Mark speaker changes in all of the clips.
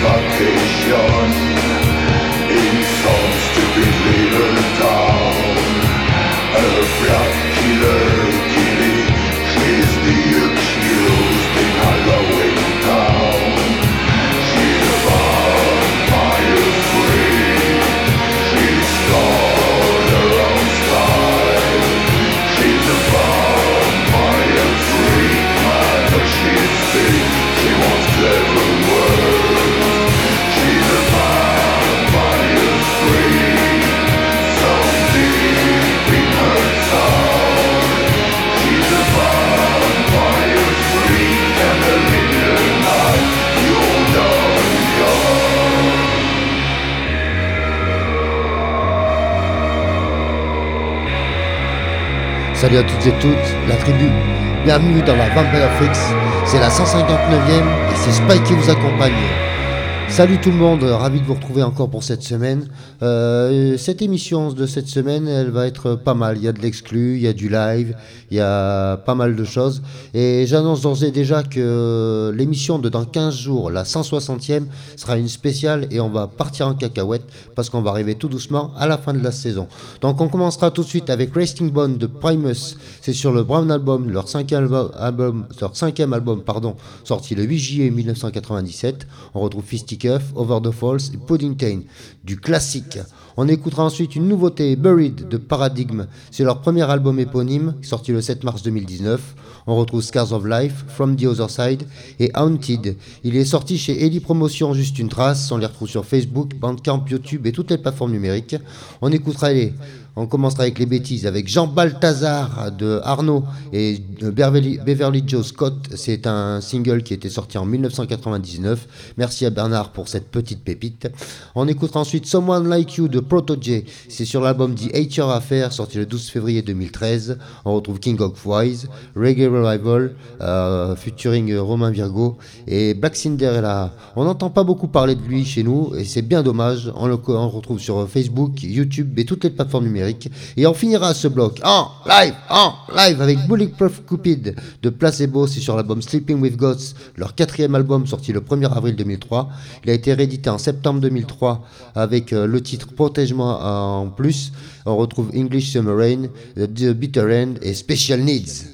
Speaker 1: vacation in some stupid little town. A black killer killing, she's the accused in Halloween town. She's a vampire free, she's got her own style. She's a vampire free, but she's big, she wants clever words. She's a vampire free, so deep in her soul. She's a vampire free, and a little night you'll know yours.
Speaker 2: Salut à toutes et toutes, la tribu. Bienvenue dans la Vampire Freaks. C'est la 159e et c'est Spike qui vous accompagne. Salut tout le monde, ravi de vous retrouver encore pour cette semaine. Cette émission de cette semaine, elle va être pas mal. Il y a de l'exclu, il y a du live, il y a pas mal de choses. Et j'annonce d'ores et déjà que l'émission de dans 15 jours, la 160e, sera une spéciale et on va partir en cacahuète parce qu'on va arriver tout doucement à la fin de la saison. Donc on commencera tout de suite avec Resting Bone de Primus. C'est sur le Brown Album, leur cinquième album, sorti le 8 juillet 1997. On retrouve Fisticuff, Over the Falls et Puddingtain, du classique. On écoutera ensuite une nouveauté, Buried de Paradigm. C'est leur premier album éponyme, sorti le 7 mars 2019. On retrouve Scars of Life, From the Other Side et Haunted. Il est sorti chez Ellie Promotion, juste une trace. On les retrouve sur Facebook, Bandcamp, YouTube et toutes les plateformes numériques. On commencera avec les bêtises, avec Jean Balthazar de Arnaud et Beverly Joe Scott. C'est un single qui était sorti en 1999. Merci à Bernard pour cette petite pépite. On écoutera ensuite Someone Like You de Proto-J. C'est sur l'album The 8 Year Affair, sorti le 12 février 2013. On retrouve King of Wise, Reggae Revival, featuring Romain Virgo et Black Cinderella. On n'entend pas beaucoup parler de lui chez nous et c'est bien dommage. On le retrouve sur Facebook, YouTube et toutes les plateformes numériques. Et on finira ce bloc en live avec Bulletproof Cupid de Placebo. C'est sur l'album Sleeping with Gods, leur quatrième album sorti le 1er avril 2003. Il a été réédité en septembre 2003 avec le titre Protège-moi en plus. On retrouve English Summer Rain, The Bitter End et Special Needs.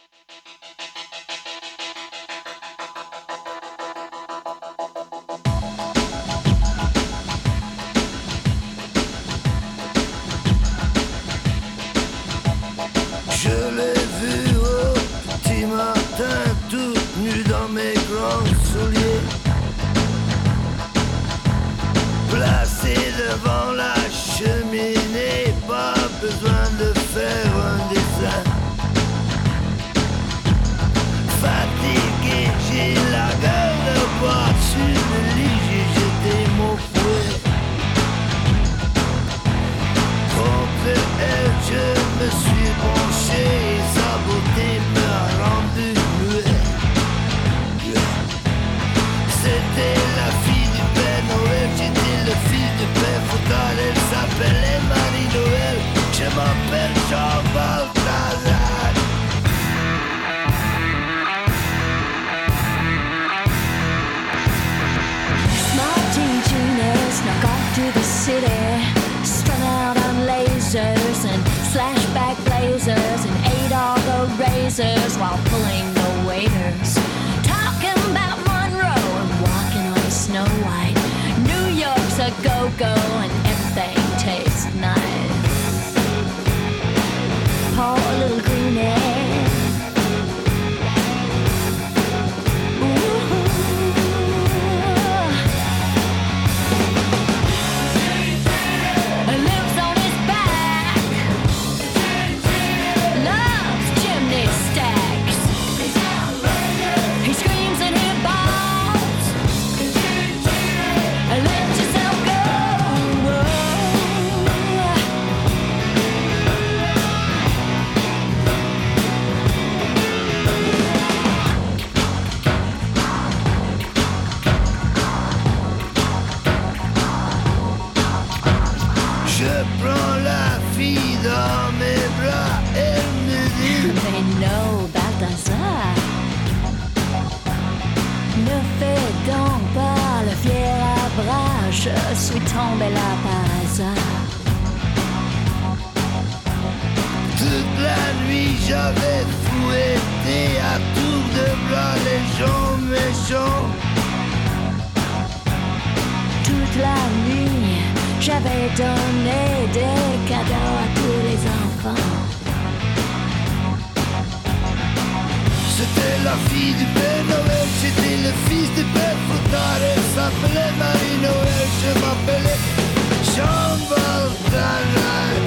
Speaker 1: Je l'ai vu au petit matin, tout nu dans mes grands souliers, placé devant la cheminée, pas besoin de faire un dessin. Fatigué, j'ai la gueule droite sur le lit, j'ai jeté mon fouet. Contre elle, je me suis penché et sa beauté m'a rendu muet. C'était la fille du Père Noël, j'étais le fils du Père Foutal. Elle s'appelait Marie-Noël, je m'appelle Jean Balthazar.
Speaker 3: Small teen tuners snuck off to the city, strung out on lasers and slashback blazers, and ate all the razors while pulling the waiters. Talking about Monroe and walking on Snow White. New York's a go-go and everything tastes nice. Poor little greenie. Je suis tombée là par hasard.
Speaker 1: Toute la nuit j'avais fouetté à tour de bras les gens méchants.
Speaker 3: Toute la nuit j'avais donné des cadeaux à tous les enfants.
Speaker 1: C'était la fille du Père Noël, j'étais le fils du Père Fouettard. Elle s'appelait Marie-Noël, je m'appelais Jean Balthazar.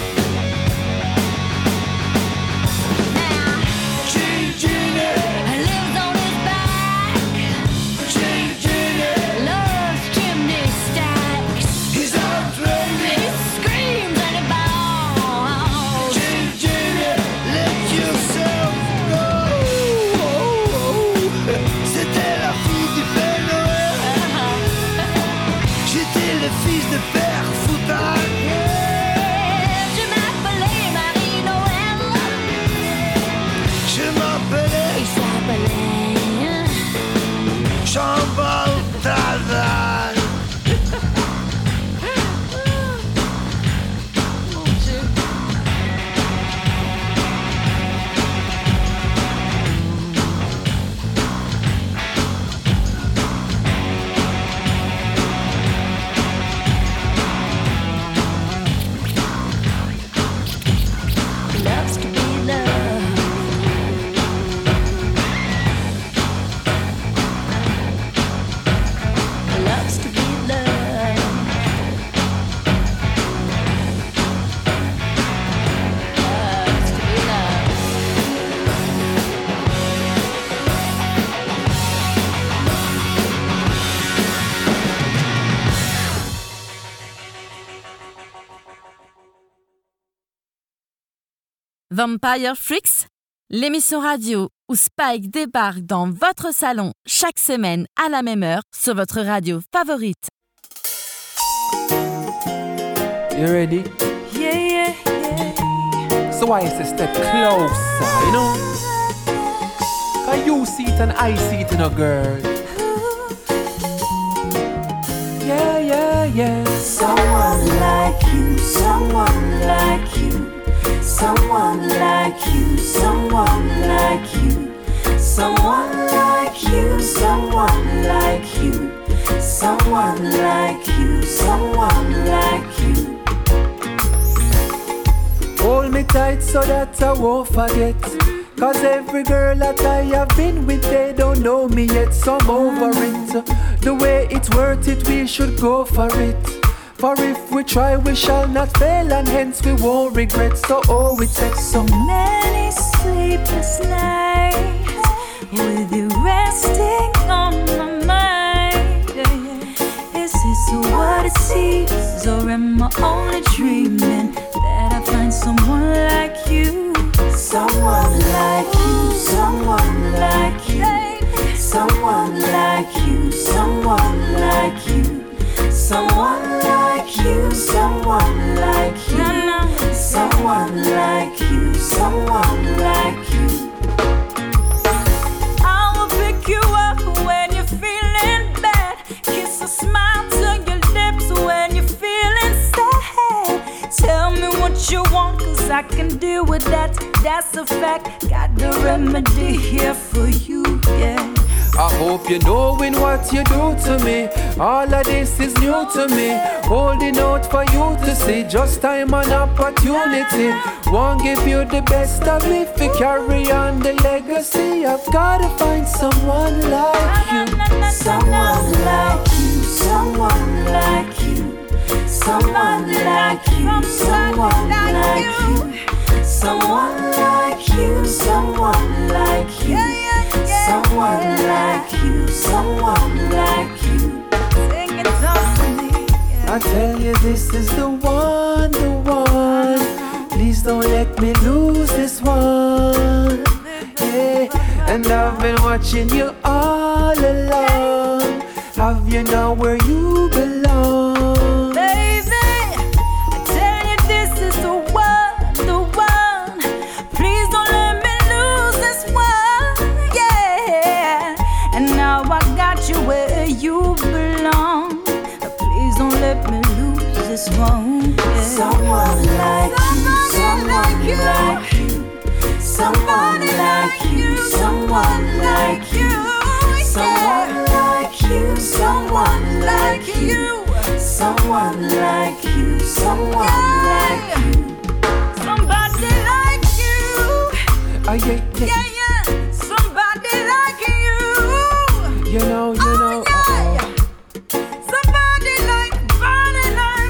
Speaker 1: Fils de Père Fouettard.
Speaker 3: Je m'appelais Marie-Noël.
Speaker 1: Je m'appelais.
Speaker 3: Il s'appelait
Speaker 1: Jean Balthazar.
Speaker 3: Mon Dieu.
Speaker 4: Vampire Freaks, l'émission radio où Spike débarque dans votre salon chaque semaine à la même heure sur votre radio favorite.
Speaker 5: You ready?
Speaker 6: Yeah, yeah, yeah.
Speaker 5: So I say step closer, you know? Cause you see it and I see it in a girl. Yeah, yeah, yeah.
Speaker 6: Someone like you, someone like you, someone like you, someone like someone like you, someone like you.
Speaker 5: Hold me tight so that I won't forget. Cause every girl that I have been with, they don't know me yet, so I'm over it. The way it's worth it, we should go for it. For if we try, we shall not fail, and hence we won't regret. So oh, it takes
Speaker 6: So many sleepless nights with you resting on my mind. Is this what it seems, or am I only dreaming that I find someone like you? Someone like you, someone like you, someone like you, someone like you, someone like you, someone like you, someone like you, someone like you. I will pick you up when you're feeling bad, kiss a smile to your lips when you're feeling sad. Tell me what you want, cause I can deal with that, that's a fact. Got the remedy here for you, yeah.
Speaker 5: I hope you're knowing what you do to me. All of this is new to me. Holding out for you to see, just time and opportunity. Won't give you the best of me to carry on the legacy. I've gotta find someone like you.
Speaker 6: Someone like you, someone like you, someone like you, someone like you, someone like you, someone like you, someone like you, someone like you. Sing it up to me.
Speaker 5: I tell you this is the one, the one. Please don't let me lose this one. Yeah, and I've been watching you all along. Have you know where you belong?
Speaker 6: Baby, I tell you this is the one, the one. Please don't let me lose this one, yeah. And now I got you where you belong. Please don't let me lose this one, yeah. Someone like you, someone like you, somebody like you, someone like you. Someone like you, someone like you, someone like you, someone like you, somebody like you,
Speaker 5: Yeah.
Speaker 6: yeah, somebody like you,
Speaker 5: You know,
Speaker 6: yeah. Somebody like Bonnie,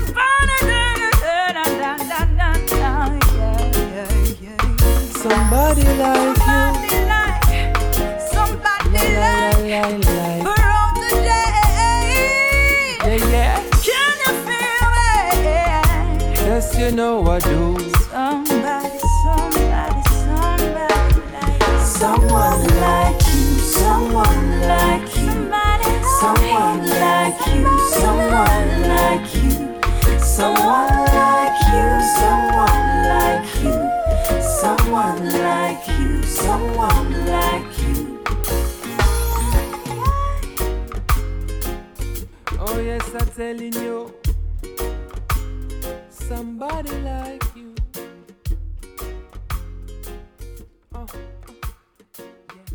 Speaker 6: yeah.
Speaker 5: somebody like you.
Speaker 6: Somebody like for all the day.
Speaker 5: Yeah.
Speaker 6: Can you feel it?
Speaker 5: Yes, you know I do.
Speaker 6: Somebody like someone like you, someone like you, someone like you, someone like you, someone like you, someone like you, someone like you, someone like you.
Speaker 5: Oh yes, I'm telling you, somebody like you. Oh, yeah.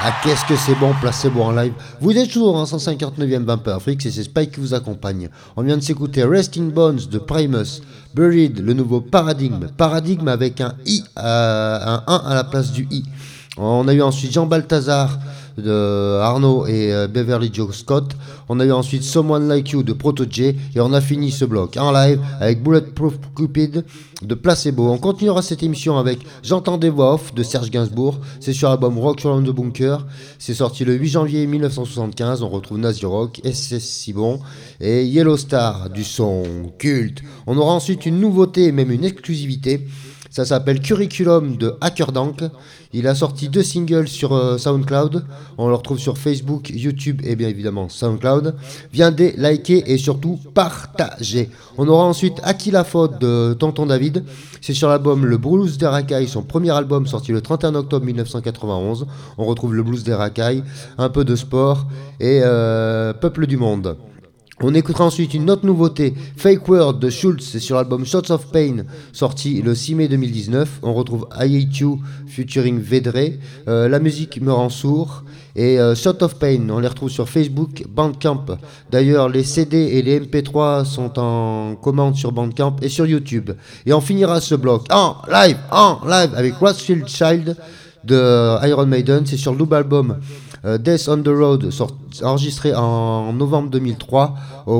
Speaker 2: Ah, qu'est-ce que c'est bon, Placebo en live. Vous êtes toujours en 159e Vampire Freaks et c'est Spike qui vous accompagne. On vient de s'écouter Resting Bones de Primus, Buried, le nouveau Paradigme. Paradigme avec un I, un 1 à la place du I. On a eu ensuite Jean Balthazar de Arnaud et Beverly Joe Scott. On a eu ensuite Someone Like You de Proto-J et on a fini ce bloc en live avec Bulletproof Cupid de Placebo. On continuera cette émission avec J'entends des voix off de Serge Gainsbourg. C'est sur l'album Rock Around the Bunker. C'est sorti le 8 janvier 1975. On retrouve Nazi Rock, SS Sibon et Yellow Star du son culte. On aura ensuite une nouveauté et même une exclusivité. Ça s'appelle Curriculum de Hackerdank. Il a sorti 2 singles sur SoundCloud. On le retrouve sur Facebook, YouTube et bien évidemment SoundCloud. Viendez liker et surtout partager. On aura ensuite Aki la faute de Tonton David. C'est sur l'album Le Blues des Racailles, son premier album sorti le 31 octobre 1991. On retrouve le Blues des Racailles, un peu de sport et Peuple du Monde. On écoutera ensuite une autre nouveauté, Fake Word de Schultz, c'est sur l'album Shots of Pain, sorti le 6 mai 2019. On retrouve I Hate You featuring Vedre, La musique me rend sourd et Shot of Pain, on les retrouve sur Facebook, Bandcamp. D'ailleurs, les CD et les MP3 sont en commande sur Bandcamp et sur YouTube. Et on finira ce bloc en live avec Rothschild Child de Iron Maiden, c'est sur le double album Death on the Road, enregistré en novembre 2003 au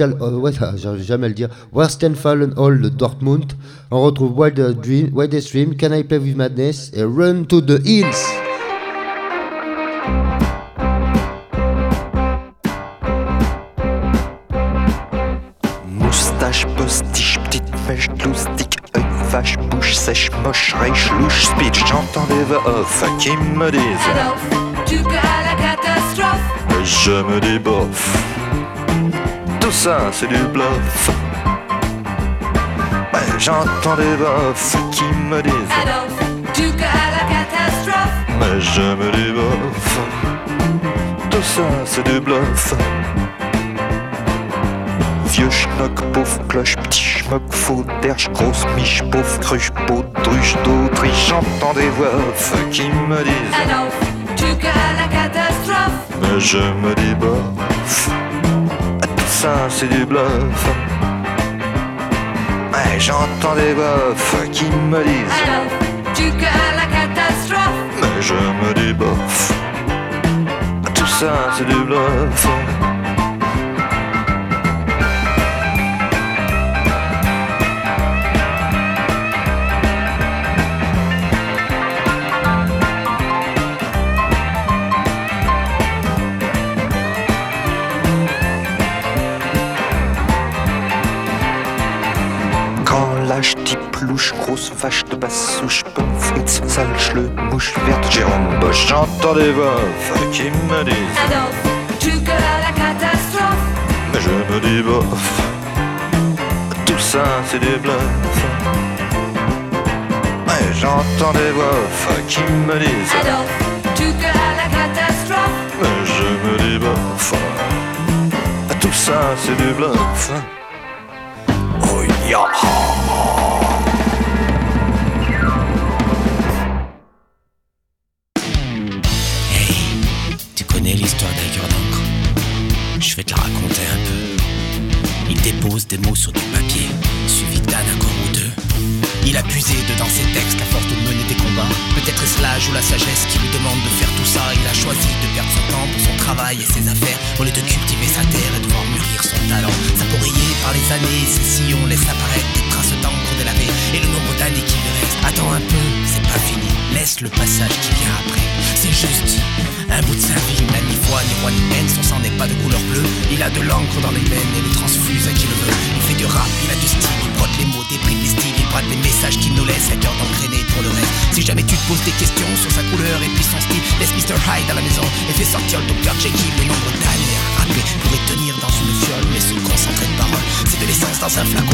Speaker 2: Westfalen Hall de Dortmund. On retrouve Wildest Dream, Can I Play With Madness et Run to the Hills.
Speaker 7: Moustache, postiche, petite mèche, gloustique, œil, vache, bouche sèche, moche, rêche, louche, speech. J'entends des voix off qui me disent
Speaker 6: Tu que à la catastrophe.
Speaker 7: je me dis bof. Tout ça c'est du bluff. Ouais, j'entends des bofs qui me disent
Speaker 6: Adolphe, tu que à la catastrophe.
Speaker 7: mais je me dis bof. Tout ça c'est du bluff. Vieux schnock, pauvre cloche, petit schmock, faux derche, grosse miche, pauvre cruche, baudruche, d'autriche. J'entends des voix off qui me disent
Speaker 6: Adolphe, tu que à la catastrophe.
Speaker 7: mais je me dis bof. Tout ça c'est du bluff. Ouais, j'entends des bofs qui me disent
Speaker 6: Adolphe, tu que à la catastrophe.
Speaker 7: mais je me dis bof. Tout ça c'est du bluff. Lâche, type louche, grosse vache de basse souche, pomme fritz, sale le mouche verte, Jérôme Bosch. J'entends des voix qui me disent
Speaker 6: Adolphe, tu que à la catastrophe.
Speaker 7: mais je me dis bof. Tout ça c'est des bluffs. Ouais, j'entends des voix qui me disent
Speaker 6: Adolphe, tu que à la catastrophe.
Speaker 7: mais je me dis bof. Tout ça c'est du bluff. Oh yeah.
Speaker 8: L'histoire d'un cœur d'encre, je vais te la raconter un peu. Il dépose des mots sur du papier, suivi d'un accord ou deux. Il a puisé dedans ses textes à force de mener des combats. Peut-être est-ce l'âge ou la sagesse qui lui demande de faire tout ça. Il a choisi de perdre son temps pour son travail et ses affaires, au lieu de cultiver sa terre et de voir mûrir son talent. Ça peut rayer par les années, ses sillons laissent apparaître des traces d'encre délavées. Et le nombre d'années qui lui reste, attends un peu, c'est pas fini. Laisse le passage qui vient après, c'est juste un bout de sa vie. Il n'a ni foi, ni roi, ni haine, son sang n'est pas de couleur bleue. Il a de l'encre dans les veines et le transfuse à qui le veut. Il fait du rap, il a du style, il brode les mots, débride les styles, il brade les messages qu'il nous laisse, à cœur d'engrainer pour le reste. Si jamais tu te poses des questions sur sa couleur et puis son style, laisse Mr. Hyde à la maison et fais sortir le Dr. Jekyll. Le nombre d'années à rapper pour y tenir dans une fiole, mais se concentrer de parole, c'est de l'essence dans un flacon. Il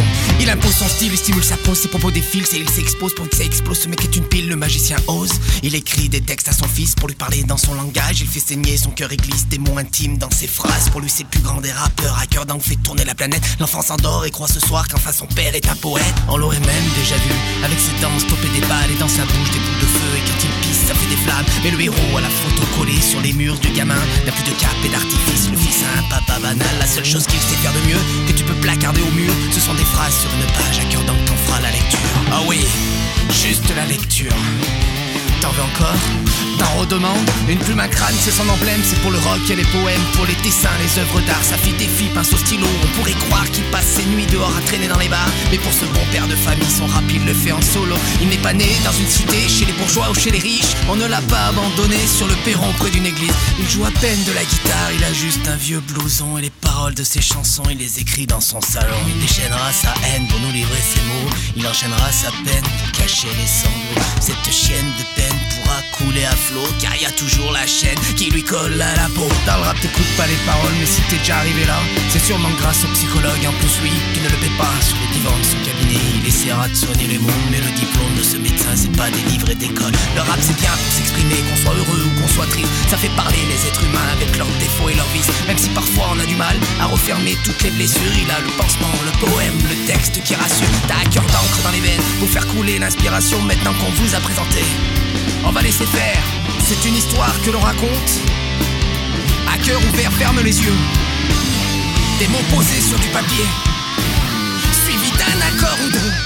Speaker 8: Il impose son style, il stimule sa pose, ses propos défilent, c'est il s'expose pour que ça explose. Ce mec est une pile, le magicien ose. Il écrit des textes à son fils pour lui parler dans son langage. Il fait saigner son cœur et glisse des mots intimes dans ses phrases. Pour lui c'est le plus grand des rappeurs, à cœur d'angle fait tourner la planète. L'enfant s'endort et croit ce soir qu'enfin son père est un poète. On l'aurait même déjà vu, avec ses dents stopper des balles et dans sa bouche des boules de feu. Et quand il pisse ça fait des flammes. Mais le héros à la photo collée sur les murs du gamin n'a plus de cap et d'artifice. Le fils a un papa banal, la seule chose qu'il sait faire de mieux que tu peux placarder au mur, ce sont des phrases sur une page, à cœur d'encre t'en fera la lecture. Ah oui, juste la lecture. T'en veux encore? T'en redemandes? Une plume à crâne, c'est son emblème, c'est pour le rock et les poèmes, pour les dessins, les œuvres d'art, sa fille défie, pince au stylo. On pourrait croire qu'il passe ses nuits dehors à traîner dans les bars, mais pour ce bon père de famille, son rap il le fait en solo. Il n'est pas né dans une cité, chez les bourgeois ou chez les riches, on ne l'a pas abandonné sur le perron près d'une église. Il joue à peine de la guitare, il a juste un vieux blouson, et les paroles de ses chansons, il les écrit dans son salon. Il déchaînera sa haine pour nous livrer ses mots, il enchaînera sa peine pour cacher les sanglots. Cette chienne de peine pourra couler à flot, car y a toujours la chaîne qui lui colle à la peau. Dans le rap t'écoutes pas les paroles, mais si t'es déjà arrivé là, c'est sûrement grâce au psychologue. En plus lui, qui ne le paie pas sur le divan de son cabinet, il essaiera de soigner les mots, mais le diplôme de ce médecin c'est pas des livres et d'école. Le rap c'est bien pour s'exprimer, qu'on soit heureux ou qu'on soit triste, ça fait parler les êtres humains avec leurs défauts et leurs vices. Même si parfois on a du mal à refermer toutes les blessures, il a le pansement, le poème, le texte qui rassure. T'as un cœur d'encre dans les veines pour faire couler l'inspiration maintenant qu'on vous a présenté. On va laisser faire, c'est une histoire que l'on raconte. À cœur ouvert, ferme les yeux. Des mots posés sur du papier, suivis d'un accord ou deux.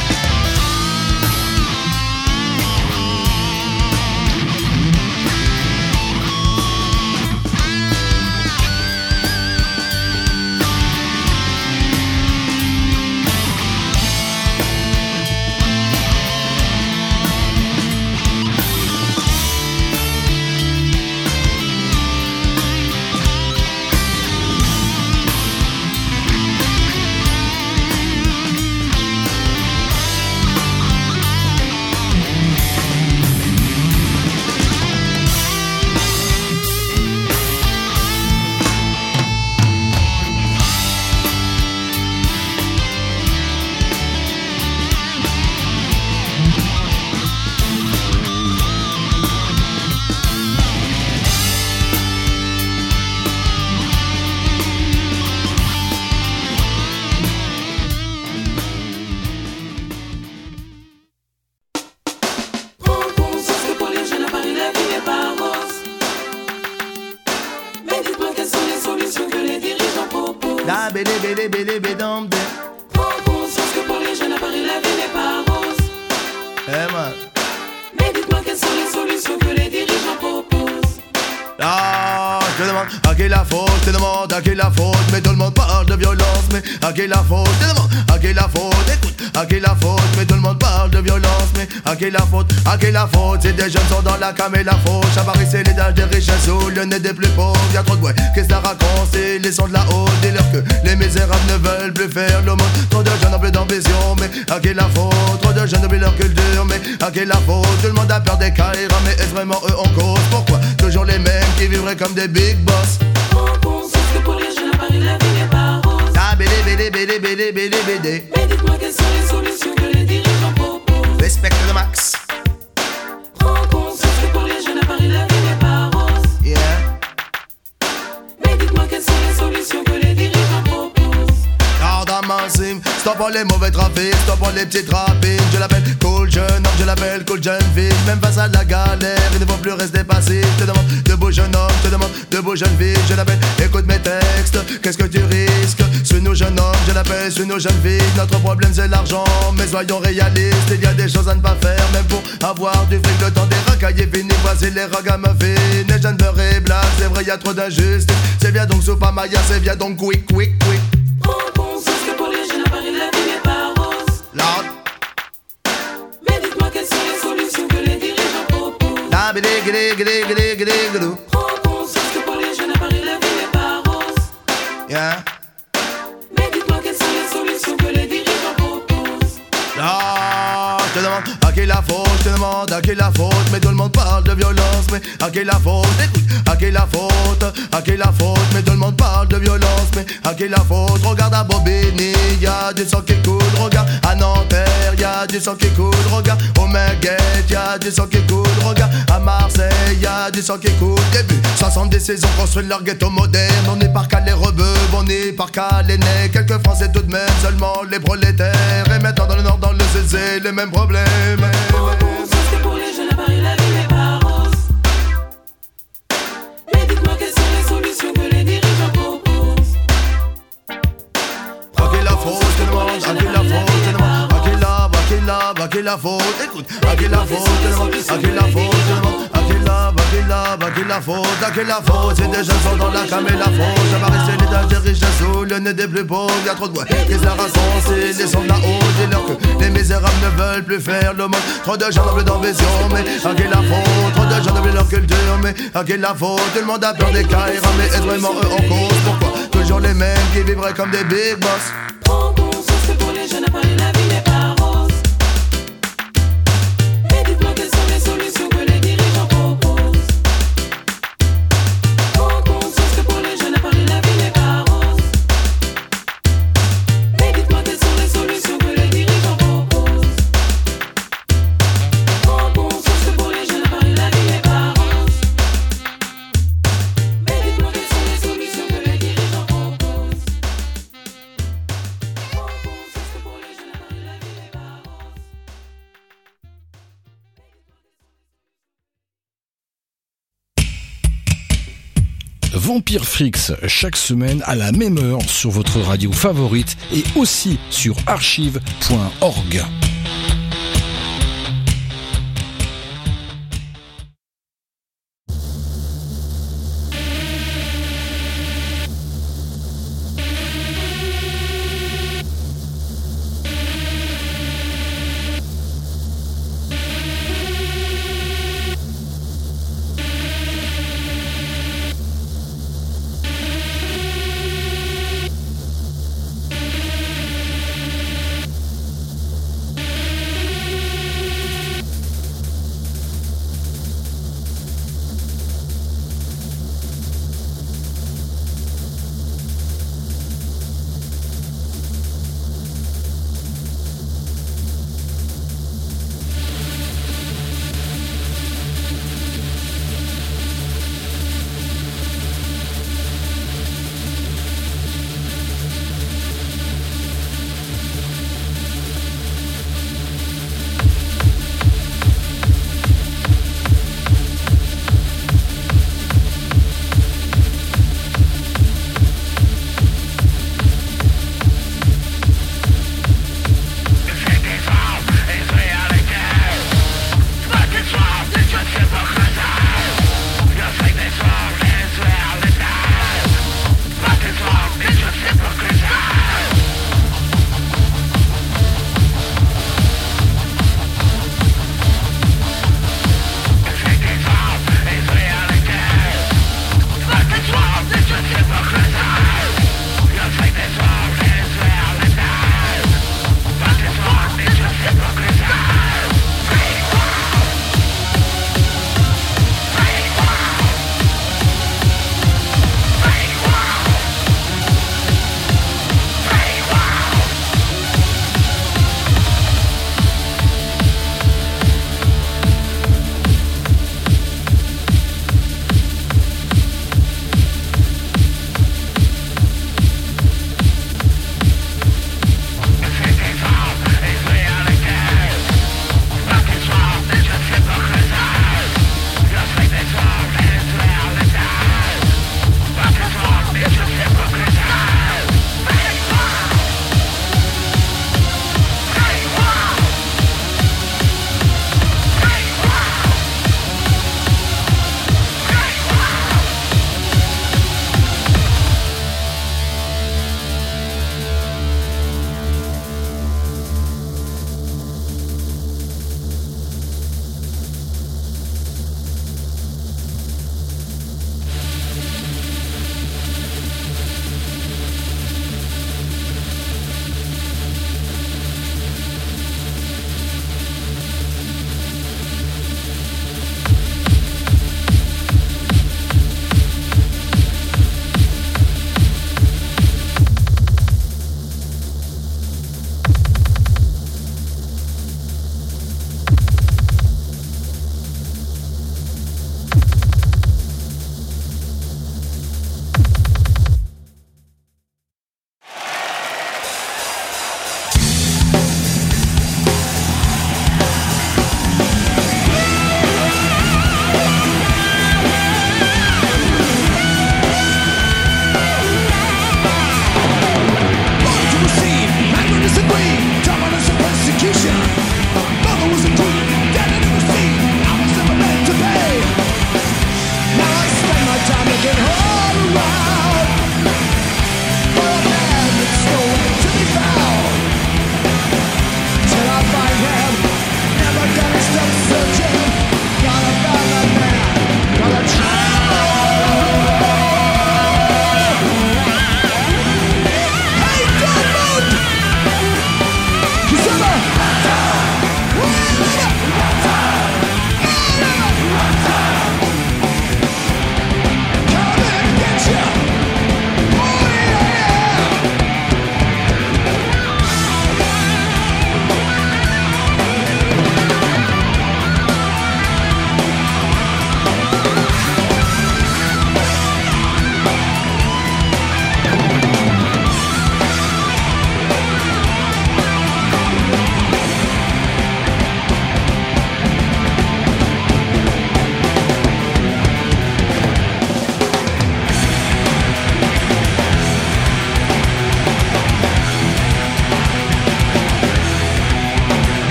Speaker 1: À qui la faute, à qui la faute, écoute, à qui la faute, mais tout le monde parle de violence, mais à qui la faute, si des jeunes sont dans la cam et la fauche, à Paris c'est l'étage des riches sous le nez des plus pauvres, y'a trop de ouais, qu'est-ce que ça raconte, c'est les sons de la haute, dis-leur que les misérables ne veulent plus faire le monde, trop de jeunes ont plus d'ambition, mais à qui la faute, trop de jeunes oublient leur culture, mais à qui la faute, tout le monde a peur des caïras, mais est-ce vraiment eux en cause, pourquoi, toujours les mêmes qui vivraient comme des big boss.
Speaker 9: Que pour les jeunes à Paris la vie n'est pas rose. Mais dites-moi quelles sont les solutions que les dirigeants proposent.
Speaker 1: Respecte le max.
Speaker 9: Prends conscience que pour les jeunes à Paris la vie n'est pas rose.
Speaker 1: Yeah.
Speaker 9: Mais dites-moi quelles sont les solutions que les dirigeants proposent.
Speaker 1: Ardamasim, stop pour les mauvais trafics, stop pour les petites rapines. Je l'appelle cool jeune homme, je l'appelle cool jeune fille. Même face à la galère, il ne faut plus rester passif. Je te demande de beaux jeunes hommes, je te demande de beaux jeunes filles. Je l'appelle, écoute mes textes, qu'est-ce que tu risques? Suis nos jeunes hommes, je l'appelle, suis nos jeunes filles. Notre problème c'est l'argent, mais soyons réalistes. Il y a des choses à ne pas faire, même pour avoir du fric. Le temps des racailles est fini, voici les ragamuffins. Les jeunes beurre et blagues, c'est vrai, y a trop d'injustice. C'est bien donc Soupa Maya, c'est bien donc quick.
Speaker 9: Prends conscience que pour les jeunes à Paris la vie n'est pas rose.
Speaker 1: Lord.
Speaker 9: Mais dites-moi quelles sont les solutions que les dirigeants proposent. Prends conscience que pour les jeunes à Paris la vie n'est pas rose.
Speaker 1: Yeah.
Speaker 9: Mais dites-moi quelles sont les solutions que les dirigeants proposent.
Speaker 1: Ah, je te demande à qui la faute, je te demande à qui la faute. Mais tout le monde parle de violence, mais à qui la faute? Écoute, à qui la faute, mais tout le monde parle de violence, mais à qui la faute? Regarde à Bobigny, y'a y'a du sang qui coule, regarde. À Nanterre, y'a du sang qui coule, regarde. Au Minguette, y'a du sang qui coule, regarde. À Marseille, y'a du sang qui coule. Début 70, ont construit leur ghetto moderne. On n'est par qu'à les rebeux, on n'est par qu'à les nez. Quelques Français tout de même, seulement les prolétaires. Et maintenant dans le nord, dans le CC, les mêmes problèmes.
Speaker 9: C'est pour les jeunes à Paris, la vie n'est pas rose. Mais dites-moi quelles sont les solutions que les dirigeants proposent.
Speaker 1: À qui la faute, tout le monde, à qui la faute, tout le monde. À qui la faute, écoute. À qui la faute, tout le monde, à qui la faute, tout le monde. À qui la faute, c'est des jeunes sont dans la cam et la faute. Ça va rester l'étage des riches sous le nez des plus pauvres. Y'a trop de bois, qu'est-ce la raison, c'est les sons de la haute. Dis-leur que les misérables ne veulent plus faire le monde. Trop de gens n'ont plus d'ambition, mais à qui la faute. Trop de gens n'ont plus leur culture, mais à qui la faute. Tout le monde a peur des caïras, mais est vraiment eux en cause. Pourquoi toujours les mêmes qui vivraient comme des big boss?
Speaker 9: Prends conscience que pour les jeunes à Paris, la vie n'est pas rose. Et dites-moi quelles sont les solutions que les dirigeants proposent. Prends conscience que pour les jeunes à Paris, la vie n'est pas rose. Et dites-moi quelles sont les solutions que les dirigeants proposent. Prends conscience que pour les jeunes à Paris, la vie n'est pas rose. Et dites-moi quelles sont les solutions que les dirigeants proposent. Prends conscience que pour les jeunes à Paris, la vie n'est pas rose.
Speaker 10: Vampire Frix, chaque semaine à la même heure sur votre radio favorite et aussi sur archive.org.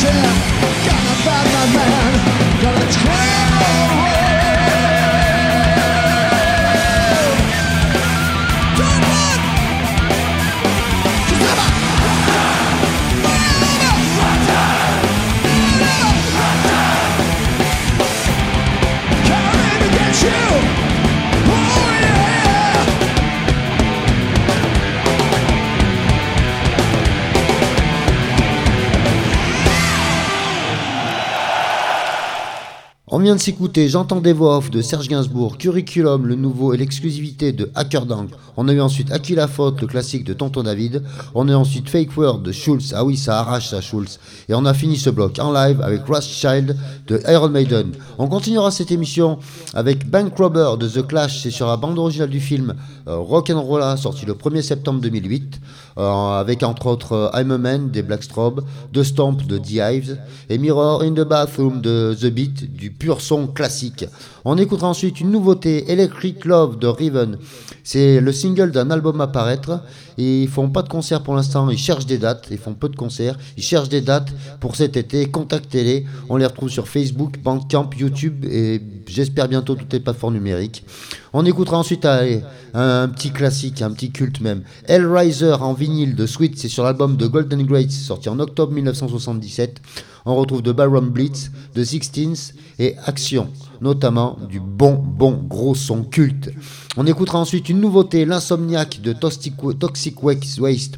Speaker 2: On vient de s'écouter J'entends des voix off de Serge Gainsbourg, Curriculum, le nouveau et l'exclusivité de Hackerdang. On a eu ensuite À qui la faute, le classique de Tonton David. On a eu ensuite Fake Word de Schulz. Ah oui, ça arrache ça, Schulz. Et on a fini ce bloc en live avec Rothschild de Iron Maiden. On continuera cette émission avec Bank Robber de The Clash. C'est sur la bande originale du film Rock'n'Rolla, sorti le 1er septembre 2008. Avec entre autres I'm a Man des Blackstrom, The Stomp de The Hives et Mirror in the Bathroom de The Beat, du pur son classique. On écoutera ensuite une nouveauté, Electric Love de Riven. C'est le single d'un album à paraître et ils font pas de concert pour l'instant, ils cherchent des dates, ils font peu de concerts, ils cherchent des dates pour cet été, contactez-les, on les retrouve sur Facebook, Bandcamp, YouTube et j'espère bientôt toutes les plateformes numériques. On écoutera ensuite un petit classique, un petit culte même, Hellraiser en vinyle de Sweet, c'est sur l'album de Golden Greats sorti en octobre 1977. On retrouve de Baron Blitz, de Sixteens et Action, notamment du bon gros son culte. On écoutera ensuite une nouveauté, l'Insomniac de Toxic Waste,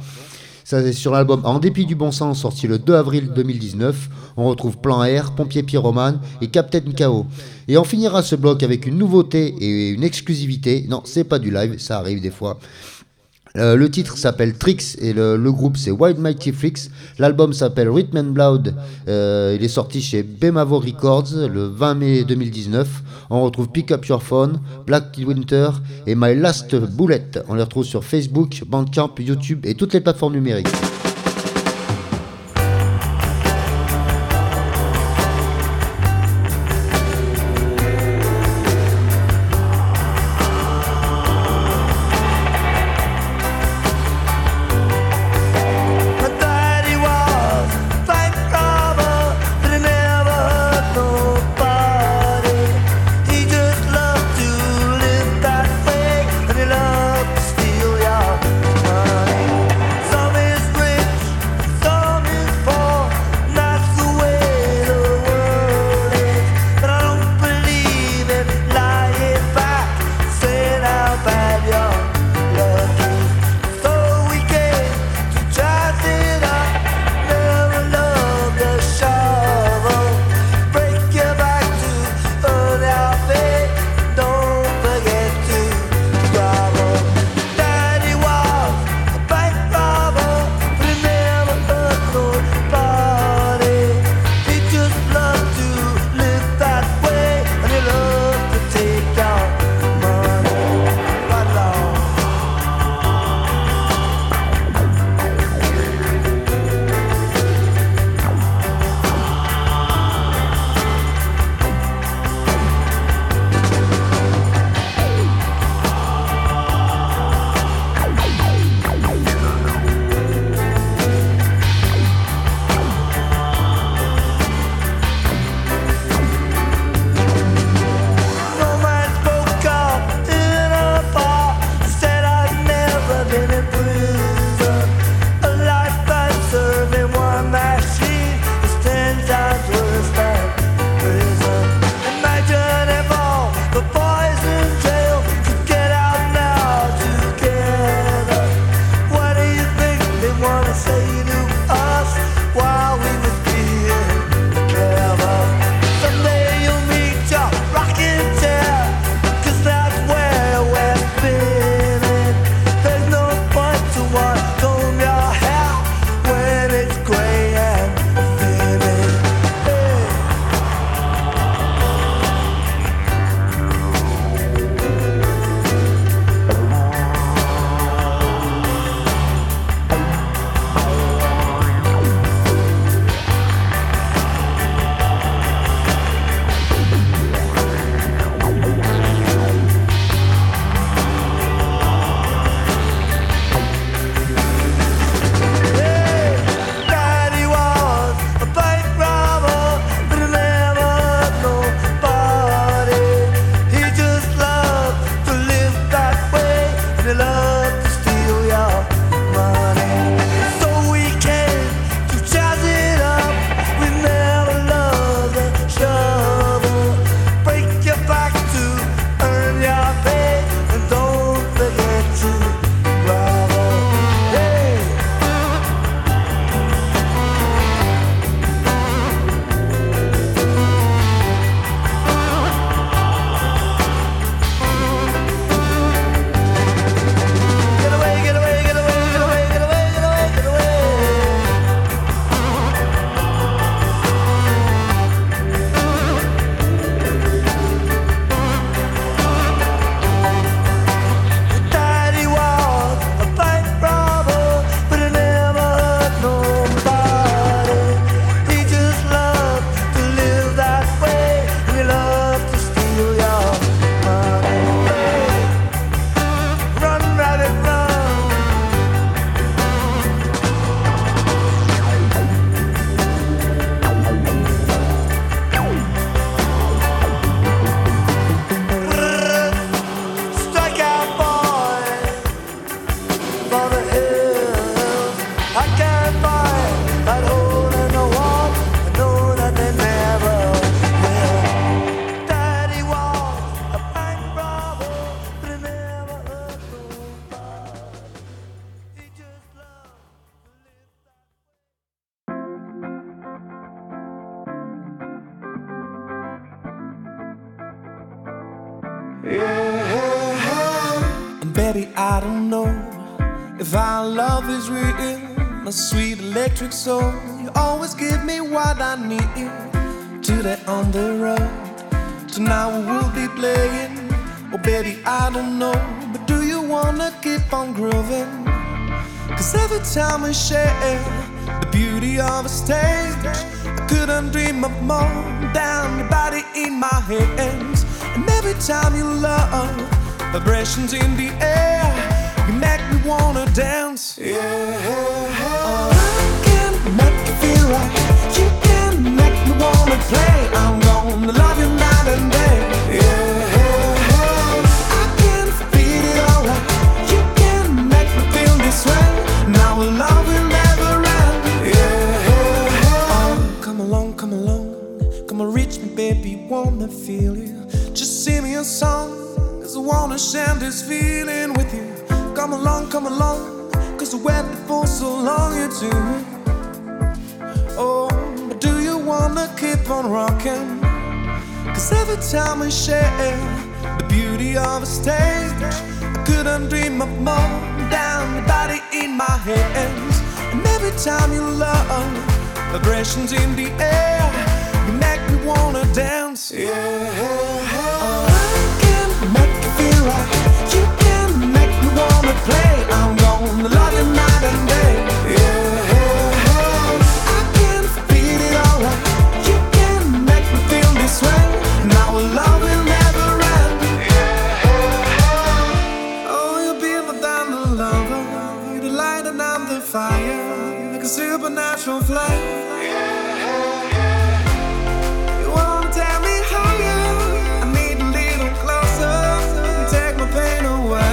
Speaker 2: Ça c'est sur l'album En dépit du bon sens, sorti le 2 avril 2019. On retrouve Plan R, Pompier Pyromane et Captain KO. Et on finira ce bloc avec une nouveauté et une exclusivité. Non, c'est pas du live, ça arrive des fois. Le titre s'appelle Tricks et le groupe c'est Wild Mighty Freaks. L'album s'appelle Rhythm and Blood. Il est sorti chez Bemavo Records le 20 mai 2019. On retrouve Pick Up Your Phone, Black Winter et My Last Bullet. On les retrouve sur Facebook, Bandcamp, YouTube et toutes les plateformes numériques.
Speaker 11: fire, that hole in the wall. I know that they never will. Daddy was a bank robber, but he never hurt nobody. He just loved to live that way. Yeah.
Speaker 5: And baby, I don't know if our love is real, my sweet electric soul. You always give me what I need. Today on the road, tonight we will be playing. Oh baby, I don't know, but do you wanna keep on grooving? Cause every time we share the beauty of a stage, I couldn't dream of more than your body in my hands. And every time you love, vibrations in the air, you make me wanna dance. Yeah. I can make you feel right. You can make me wanna play. I'm gonna love you night and day. Yeah. I can feel it alright. You can make me feel this way. Now our love will never end. Yeah. Come along, come along. Come and reach me, baby. Wanna feel you. Just sing me a song, cause I wanna share this feeling with you. Come along, cause I waited for so long, you too. Oh, but do you wanna keep on rocking? Cause every time we share the beauty of a stage, I couldn't dream of more than your body in my hands. And every time you love, vibrations in the air, you make me wanna dance. Yeah. I can make you feel right. You can make me wanna play. I'm gonna love you night and day. Yeah. I can feel it alright. You can make me feel this way. Now our love will never end. Oh, you'll be my diamond lover. You're the light and I'm the fire, like a supernatural flame. You wanna tell me higher? I need a little closer. Take my pain away.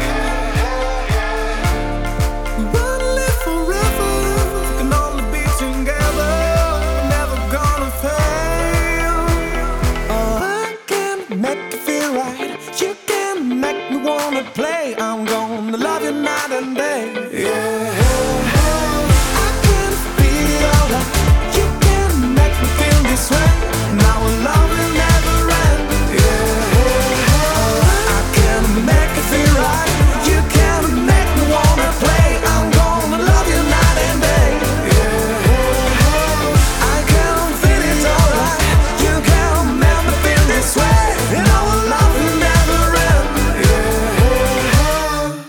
Speaker 5: We wanna live forever. We can only be together. We're never gonna fail. I can make you feel right. You can make me wanna play. I'm gonna love you night and day. Yeah. I can feel it alright. You can make me feel this way. Now our love will never end. Yeah. I can make you feel right. You can make me wanna play. I'm gonna love you night and day. Yeah. I can feel it alright. You can make me feel this way. And our love will never end. Yeah.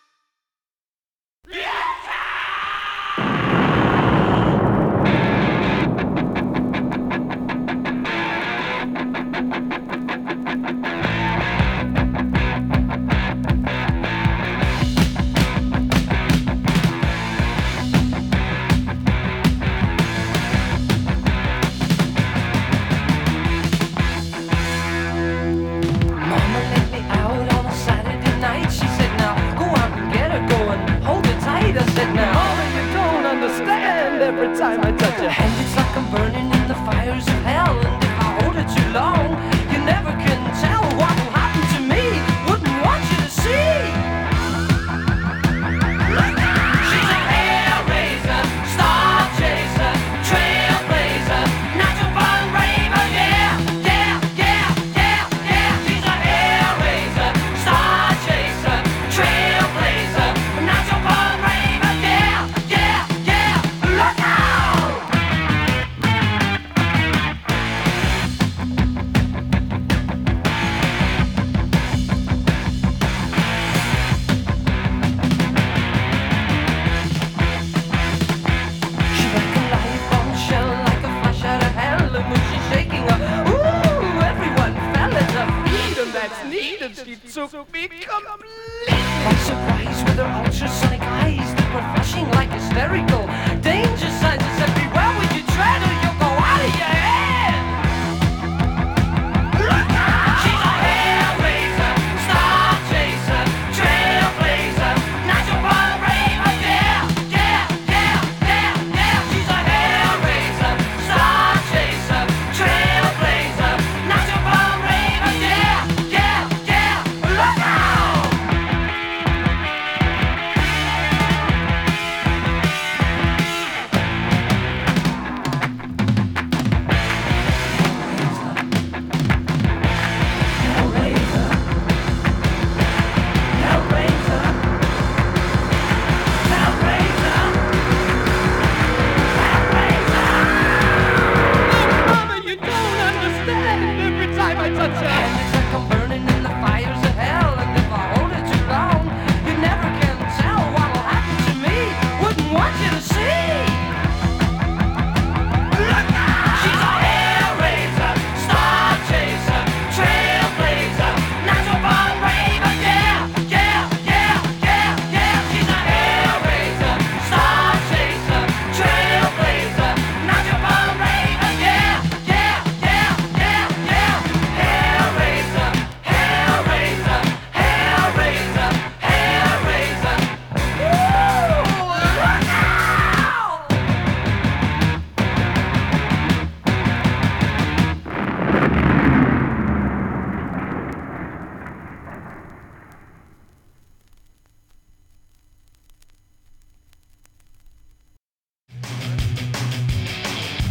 Speaker 12: Mama let me out on a Saturday night. She said, now go out and get her, go and hold her tight. I said, now Mama, you don't understand. Every time I touch her hand, it's like I'm burning in the fires of hell. And if I hold her too long, you never can tell what will happen to me. Wouldn't want you to see. She's a hellraiser, star chaser, trailblazer, natural born raver, yeah, yeah, yeah, yeah, yeah. She's a hellraiser, star chaser, trailblazer, natural born raver, yeah, yeah, yeah. Look out! She like a light bombshell, like a flash out of hell. And when she's shaking up, ooh, everyone fell at her feet. And that's neat, and she took me completely by surprise with her ultrasonic eyes that were flashing like hysterical danger signs. It's everywhere when you tread or you'll go out of your head. Look out! She's a hellraiser, star chaser, trailblazer, natural born raver, yeah, yeah, yeah, yeah.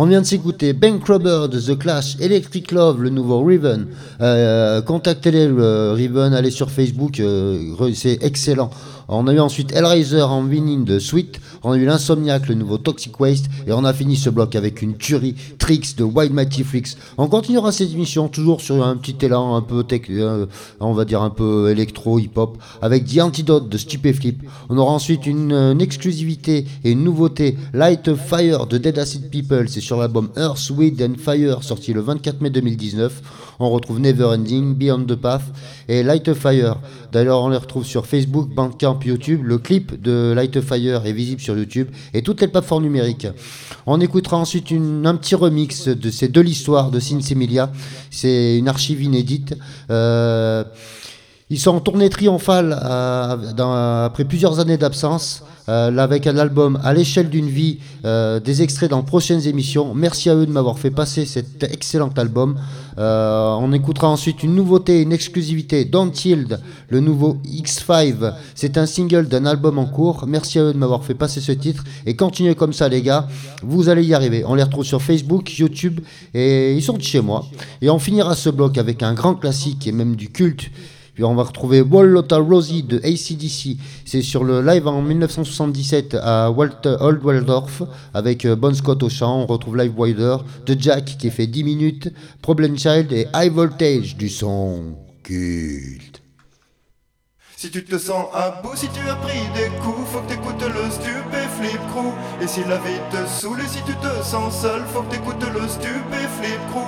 Speaker 2: On vient de s'écouter Bankrubber de The Clash, Electric Love, le nouveau Riven. Contactez-les, Riven, allez sur Facebook, c'est excellent. On a eu ensuite Hellraiser en vinyle de Sweet, on a eu l'Insomniac, le nouveau Toxic Waste, et on a fini ce bloc avec une tuerie, Tricks de Wild Mighty Freaks. On continuera cette émission toujours sur un petit élan un peu on va dire un peu électro, hip-hop, avec The Antidote de Stupeflip. On aura ensuite une exclusivité et une nouveauté, Light of Fire de Dead Acid People, c'est sur l'album Earth, Wind and Fire, sorti le 24 mai 2019. On retrouve Neverending, Beyond the Path et Light of Fire. D'ailleurs, on les retrouve sur Facebook, Bandcamp, YouTube. Le clip de Light of Fire est visible sur YouTube et toutes les plateformes numériques. On écoutera ensuite un petit remix de ces deux l'histoire de Sinsemilia. C'est une archive inédite. Ils sont en tournée triomphale après plusieurs années d'absence, avec un album à l'échelle d'une vie, des extraits dans prochaines émissions. Merci à eux de m'avoir fait passer cet excellent album. On écoutera ensuite une nouveauté, une exclusivité, Don't Yield, le nouveau X5. C'est un single d'un album en cours. Merci à eux de m'avoir fait passer ce titre. Et continuez comme ça les gars, vous allez y arriver. On les retrouve sur Facebook, YouTube et ils sont de chez moi. Et on finira ce bloc avec un grand classique et même du culte. Puis on va retrouver Wall Lotta Rosie de AC/DC. C'est sur le live en 1977 à Old Waldorf avec Bon Scott au chant. On retrouve Live Wider de Jack qui fait 10 minutes, Problem Child et High Voltage du son culte.
Speaker 1: Si tu te sens à bout, si tu as pris des coups, faut que t'écoutes le Stupeflip Crew. Et si la vie te saoule et si tu te sens seul, faut que t'écoutes le Stupeflip Crew.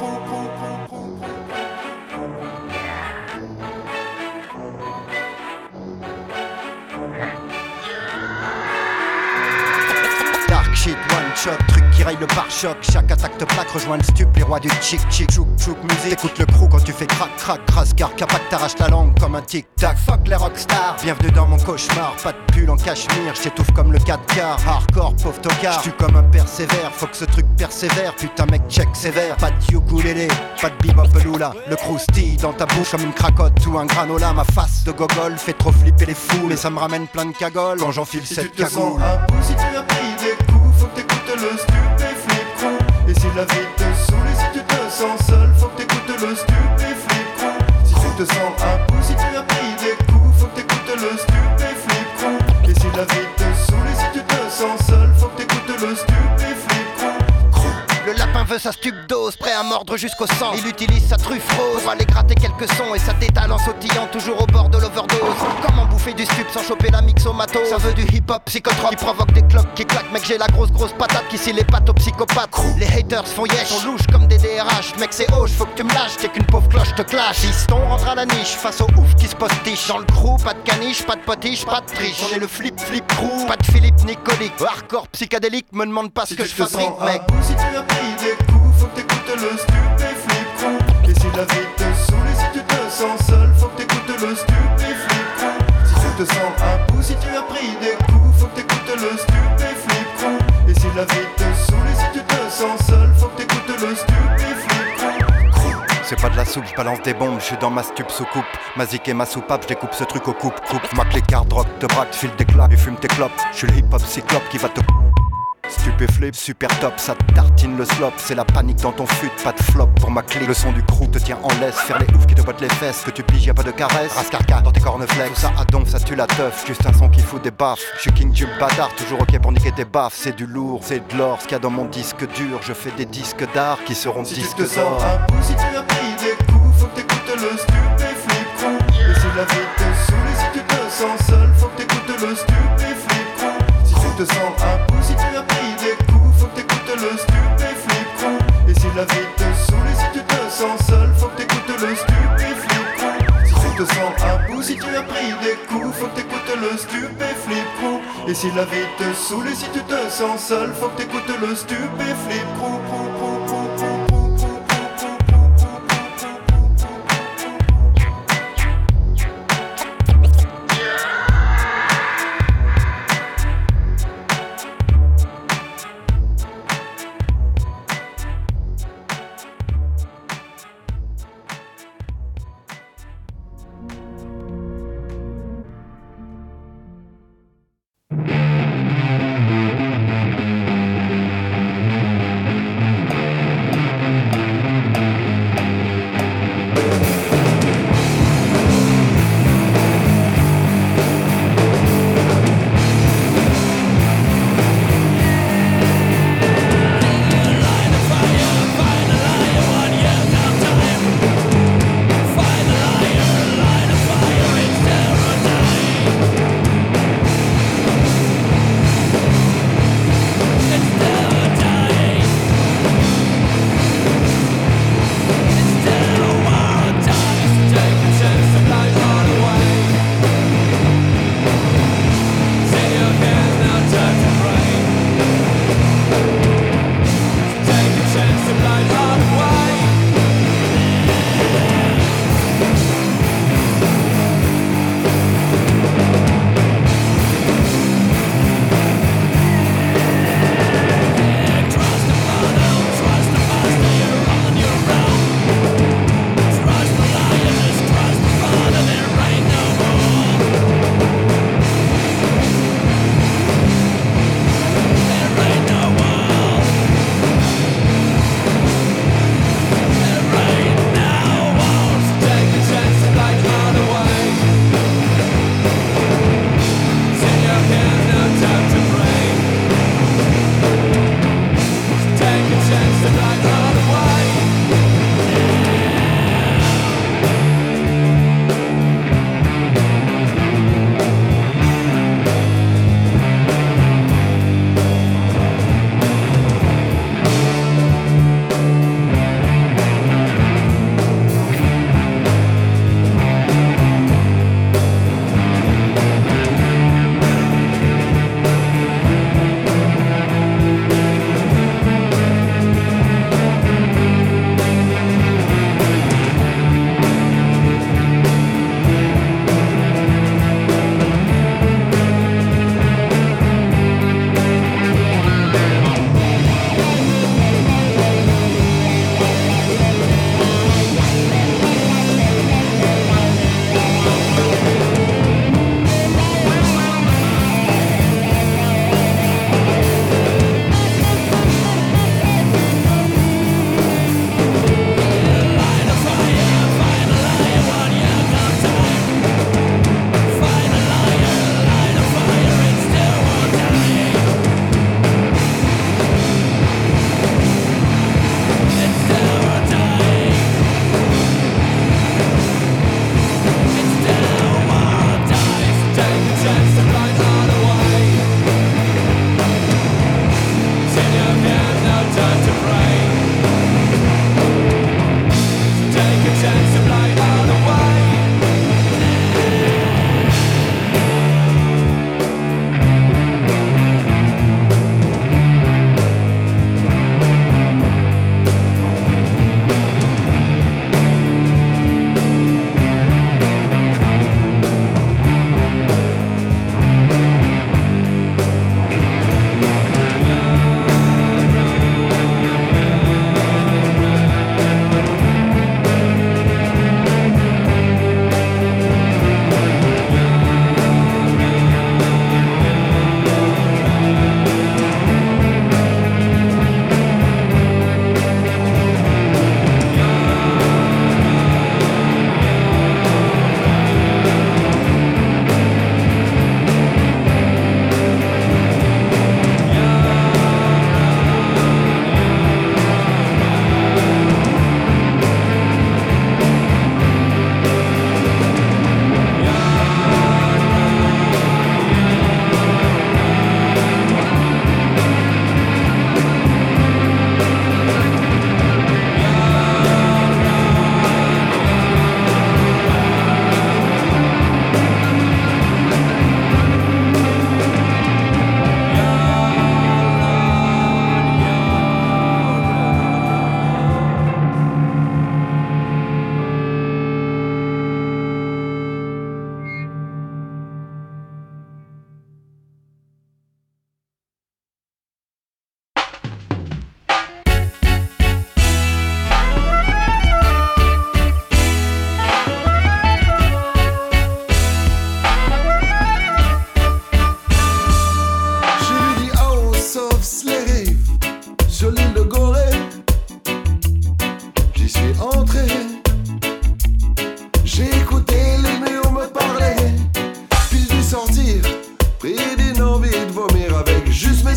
Speaker 13: Shit, one shot, truc qui raye le pare-choc. Chaque attaque te plaque, rejoins le stup, les rois du chic chic. Chouk chouk musique, écoute le crew quand tu fais crac crac crascar. Capac t'arrache la langue comme un tic tac. Fuck les rockstars, bienvenue dans mon cauchemar. Pas de pull en cachemire, j'étouffe comme le 4 quarts. Hardcore, pauvre tocard, j'tue comme un persévère. Faut que ce truc persévère, putain mec check sévère. Pas de ukulélé, pas de bebop lula. Le croustille dans ta bouche comme une cracotte ou un granola. Ma face de gogol fait trop flipper les fous, mais ça me ramène plein de cagoles quand j'enfile cette cagoule.
Speaker 1: Si tu as pris des coups, faut que t'écoutes le Stupeflip Crew. Et si la vie te saoule et si tu te sens seul, faut que t'écoutes le Stupeflip Crew. Si tu te sens à bout, si tu as pris des coups, faut que t'écoutes le Stupeflip Crew. Et si la vie te saoule et si tu te sens seul, faut que t'écoutes le Stupeflip Crew.
Speaker 13: Le lapin veut sa stupdose, prêt à mordre jusqu'au sang. Il utilise sa truffe rose pour aller gratter quelques sons et sa tétale en sautillant toujours au bord de l'overdose. Comment bouffer du stup sans choper la mixomato? Ça veut du hip-hop psychotrope qui provoque des cloques qui claquent. Mec j'ai la grosse patate qui scie les pattes aux psychopathes. Les haters font yesh, on louche comme des DRH. Mec c'est hoche, faut que tu me lâches, t'es qu'une pauvre cloche te clash. Fiston rentre à la niche face au ouf qui se postiche. Dans le crew, pas de caniche, pas de potiche, pas de triche. On est le flip crew, pas de Philippe Nicolique. Hardcore psychédélique, me demande pas ce que je fabrique mec.
Speaker 1: Si tu as pris des coups, faut que t'écoutes le Stupeflip Crew. Et si la vie te saoule et si tu te sens seul, faut que t'écoutes le Stupeflip Crew. Si tu te sens à bout, si tu as pris des coups, faut que t'écoutes le Stupeflip Crew. Et si la vie te saoule et si tu te sens seul, faut que t'écoutes le Stupeflip Crew.
Speaker 13: C'est pas de la soupe, je balance des bombes, je suis dans ma stup sous coupe. Ma zik et ma soupape, je découpe ce truc au coupe. Ma clé carte rock, te braque, file des claques et fume tes clopes. Je suis le hip-hop cyclope qui va te... Stupéflip, super top, ça tartine le slop. C'est la panique dans ton fut, pas de flop pour ma clé. Le son du crew te tient en laisse, faire les oufs qui te bottent les fesses. Que tu piges, y'a pas de caresse, rascarca dans tes corneflex. Tout ça à donf, ça tue la teuf, juste un son qui fout des baffes. Je suis king du bâtard, toujours ok pour niquer tes baffes. C'est du lourd, c'est de l'or, ce qu'il y a dans mon disque dur. Je fais des disques d'art qui seront
Speaker 1: si
Speaker 13: disques
Speaker 1: d'or. Si tu te
Speaker 13: d'or.
Speaker 1: sens à bout, si tu as pris des coups, faut que t'écoutes le Stupeflip Crew. Et si la vie te saoule et si tu te sens seul, faut que t'écoutes le Stupeflip Crew. Si tu te sens à bout, si tu as pris des coups, faut que t'écoutes le Stupeflip Crew. Et si la vie te saoule et si tu te sens seul, faut que t'écoutes le Stupeflip Crew. Si tu te sens à bout, si tu as pris des coups, faut que t'écoutes le Stupeflip Crew. Et si la vie te saoule et si tu te sens seul, faut que t'écoutes le Stupeflip Crew.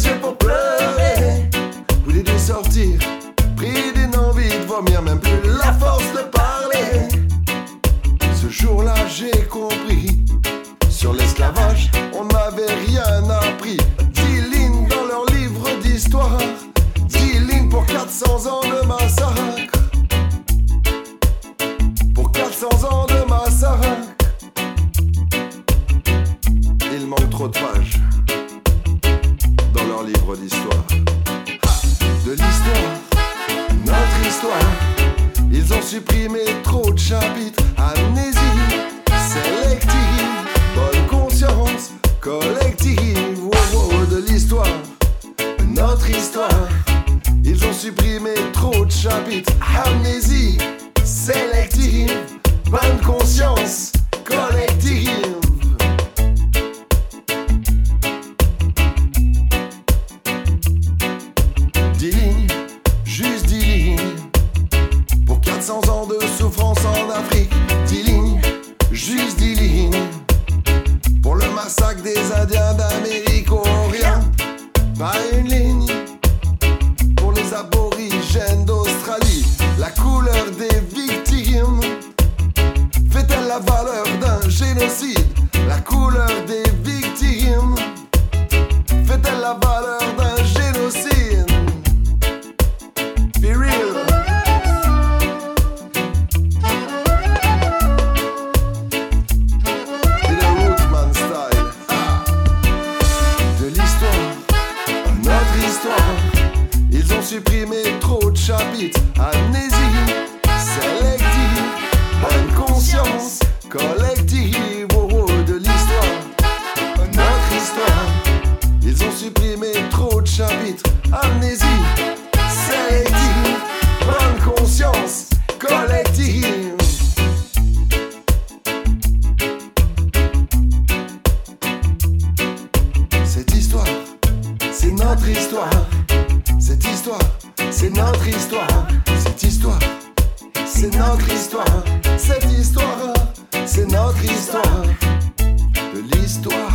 Speaker 14: les yeux pour pleurer. Voulais de sortir, pris d'une envie de vomir, même plus la force de parler. Ce jour-là j'ai compris, sur l'esclavage on n'avait rien appris. 10 lignes dans leur livre d'histoire, 10 lignes pour 400 ans de massacre. Pour 400 ans de massacre. Il manque trop de pages dans leur livre d'histoire. De l'histoire, notre histoire. Ils ont supprimé trop de chapitres. Amnésie sélective, bonne conscience collective. Oh, oh, de l'histoire, notre histoire. Ils ont supprimé trop de chapitres. Amnésie sélective, bonne conscience collective. 10 lignes, juste 10 lignes. Pour 400 ans de souffrance en Afrique. 10 lignes, juste 10 lignes. Pour le massacre des Indiens d'Amérique au Orient. Pas une ligne. Pour les aborigènes d'Australie. La couleur des victimes fait-elle la valeur d'un génocide? La couleur des victimes fait-elle la valeur d'un génocide? Be real. Be the Rootsman style. De l'histoire, notre histoire. Ils ont supprimé trop de chapitres. Amnésie sélective, bonne conscience collective. Oh, oh, de l'histoire, notre histoire. Ils ont supprimé trop de chapitres. Amnésie sélective, bonne conscience collective. Cette histoire, c'est notre histoire. Cette histoire, c'est notre histoire. Cette histoire, c'est notre histoire. Cette histoire, c'est notre histoire. De l'histoire.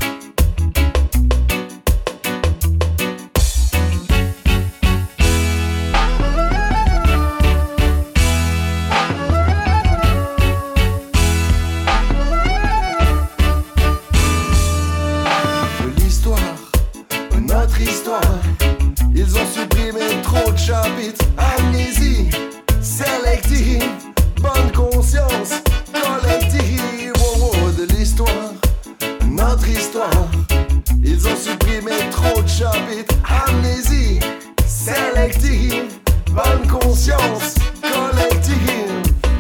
Speaker 14: De l'histoire, notre histoire. Ils ont supprimé trop de chapitres. Amnésie sélective, bonne conscience collective. Oh, oh, de l'histoire, notre histoire. Ils ont supprimé trop de chapitres. Amnésie sélective, bonne conscience collective.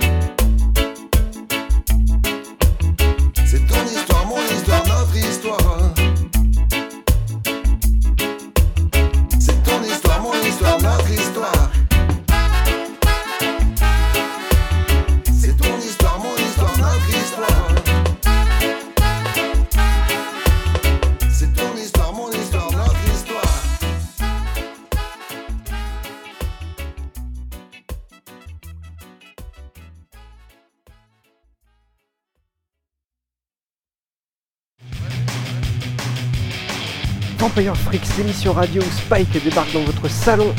Speaker 14: C'est ton histoire, mon histoire, notre histoire. C'est ton histoire, mon histoire, notre histoire. C'est ton histoire, mon histoire, notre histoire. C'est ton histoire, mon histoire, notre histoire.
Speaker 15: Vampire Freaks, l'émission radio où Spike débarque dans votre salon.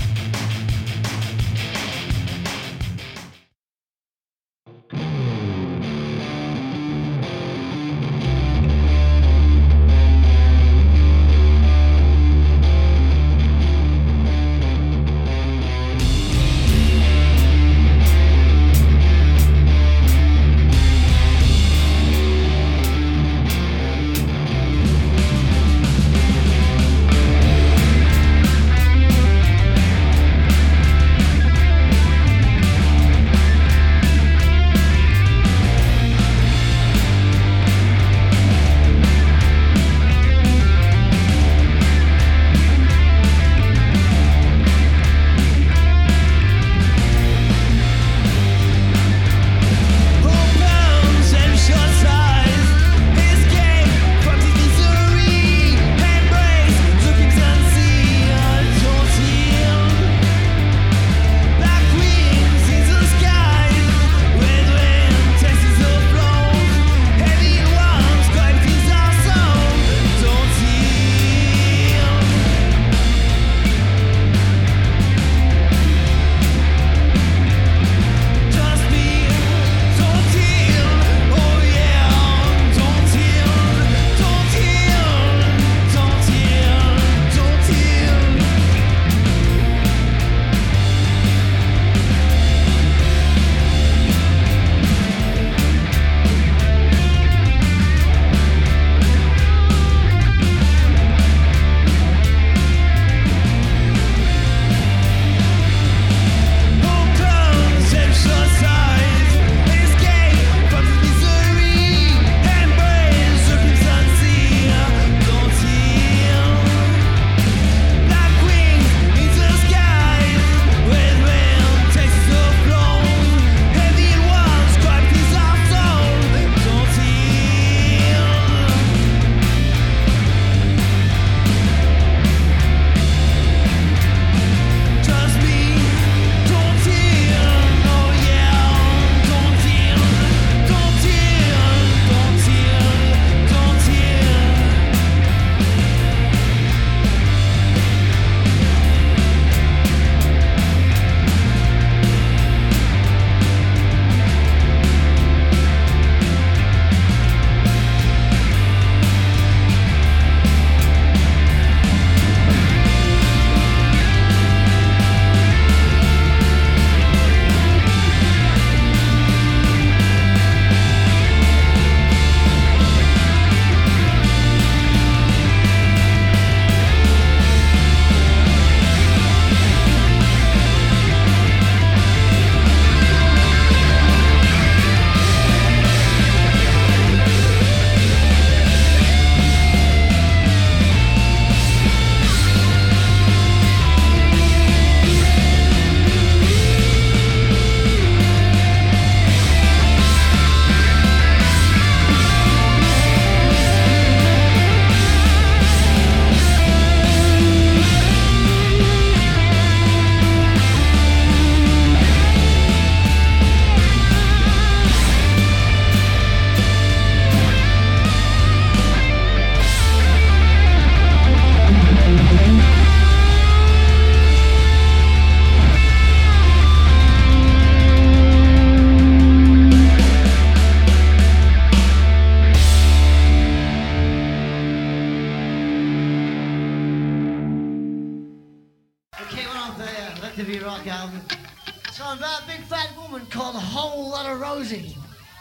Speaker 16: song about a big fat woman called a whole lot of Rosie.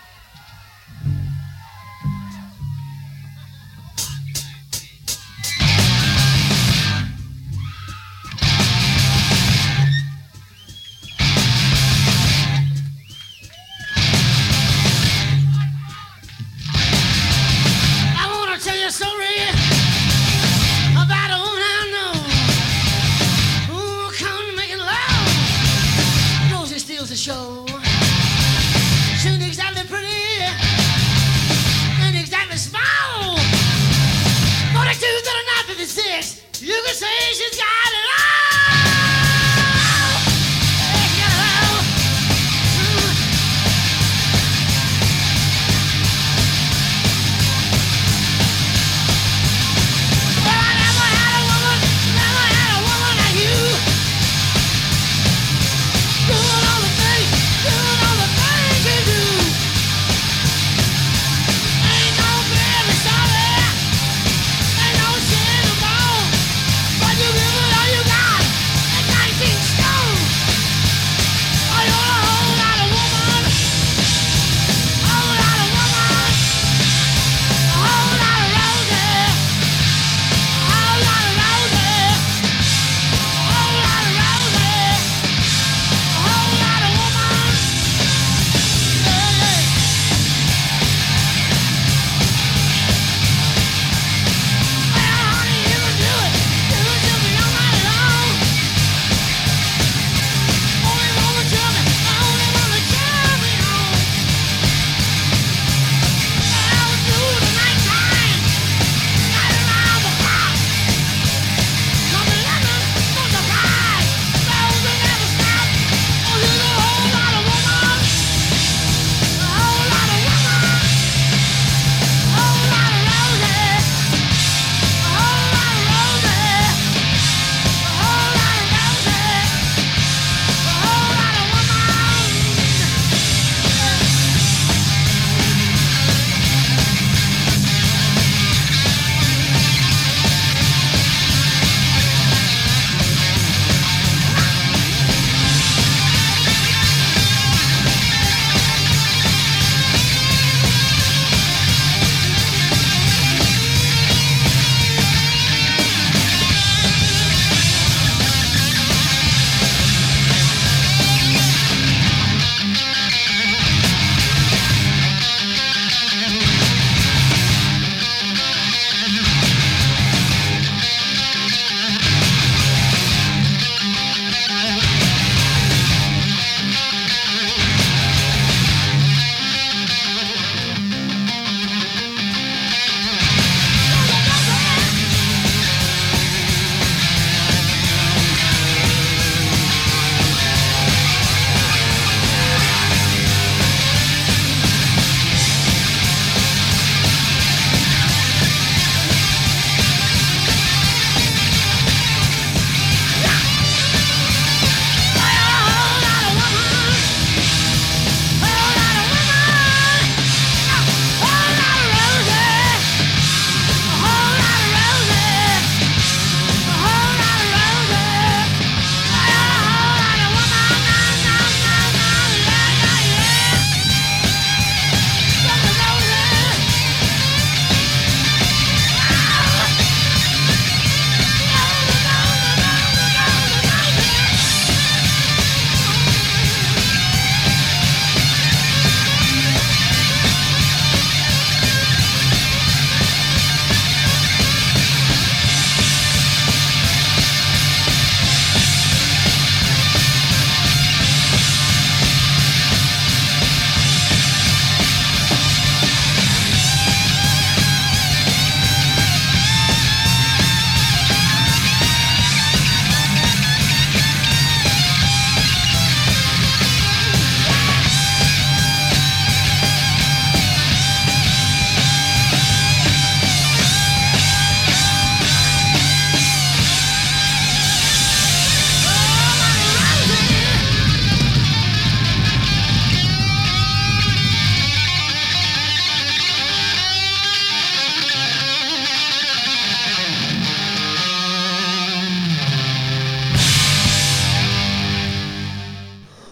Speaker 16: Show. She ain't exactly pretty and exactly small. 42, 39, 56. You can say she's got it all. She's got it all. Well, I never had a woman like you. Doing all the things you do. Ain't no baby sorry, ain't no sin no more. But you give it all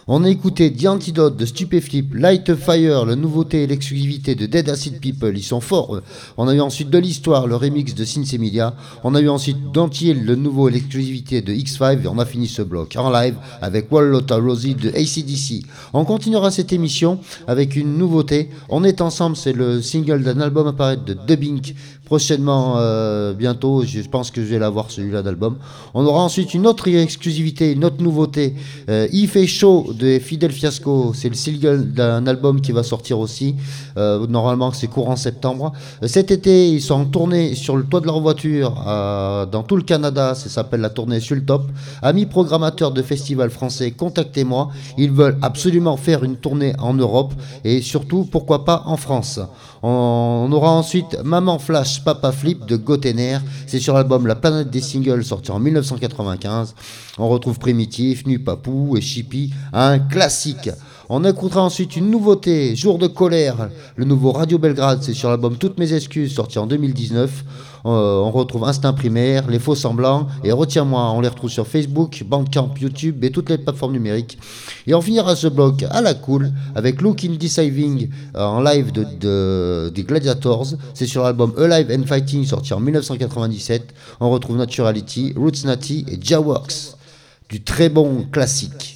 Speaker 2: On a écouté The Antidote de Stupéflip, Light a Fire, la nouveauté et l'exclusivité de Dead Acid People, ils sont forts. On a eu ensuite De l'Histoire, le remix de Sins Emilia. On a eu ensuite Dantiel, le nouveau et l'exclusivité de X5. Et on a fini ce bloc en live avec Wall Lotta Rosie de AC/DC. On continuera cette émission avec une nouveauté. On est ensemble, c'est le single d'un album à paraître de Dubbing. Prochainement, bientôt, je pense que je vais l'avoir celui-là d'album. On aura ensuite une autre exclusivité, une autre nouveauté. Il fait chaud de Fidel Fiasco, c'est le single d'un album qui va sortir aussi. Normalement, c'est courant septembre. Cet été, ils sont en tournée sur le toit de leur voiture dans tout le Canada. Ça s'appelle la tournée sur le top. Amis programmateurs de festivals français, contactez-moi. Ils veulent absolument faire une tournée en Europe et surtout, pourquoi pas en France. On aura ensuite Maman Flash, Papa Flip de Gotener. C'est sur l'album La Planète des Singles sorti en 1995. On retrouve Primitif, Nu Papou et Chippy, un classique. On écoutera ensuite une nouveauté, Jour de colère, le nouveau Radio Belgrade, c'est sur l'album Toutes mes excuses sorti en 2019. On retrouve Instinct Primaire, Les Faux Semblants et Retiens-moi, on les retrouve sur Facebook, Bandcamp, YouTube et toutes les plateformes numériques. Et on finira ce bloc à la cool avec Look in Deceiving en live des Gladiators, c'est sur l'album Alive and Fighting sorti en 1997. On retrouve Naturality, Roots Natty et Jaworks, du très bon classique.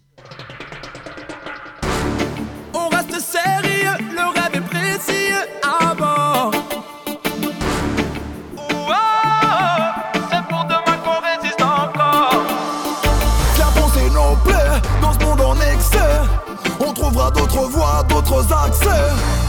Speaker 14: D'autres voies, d'autres accès.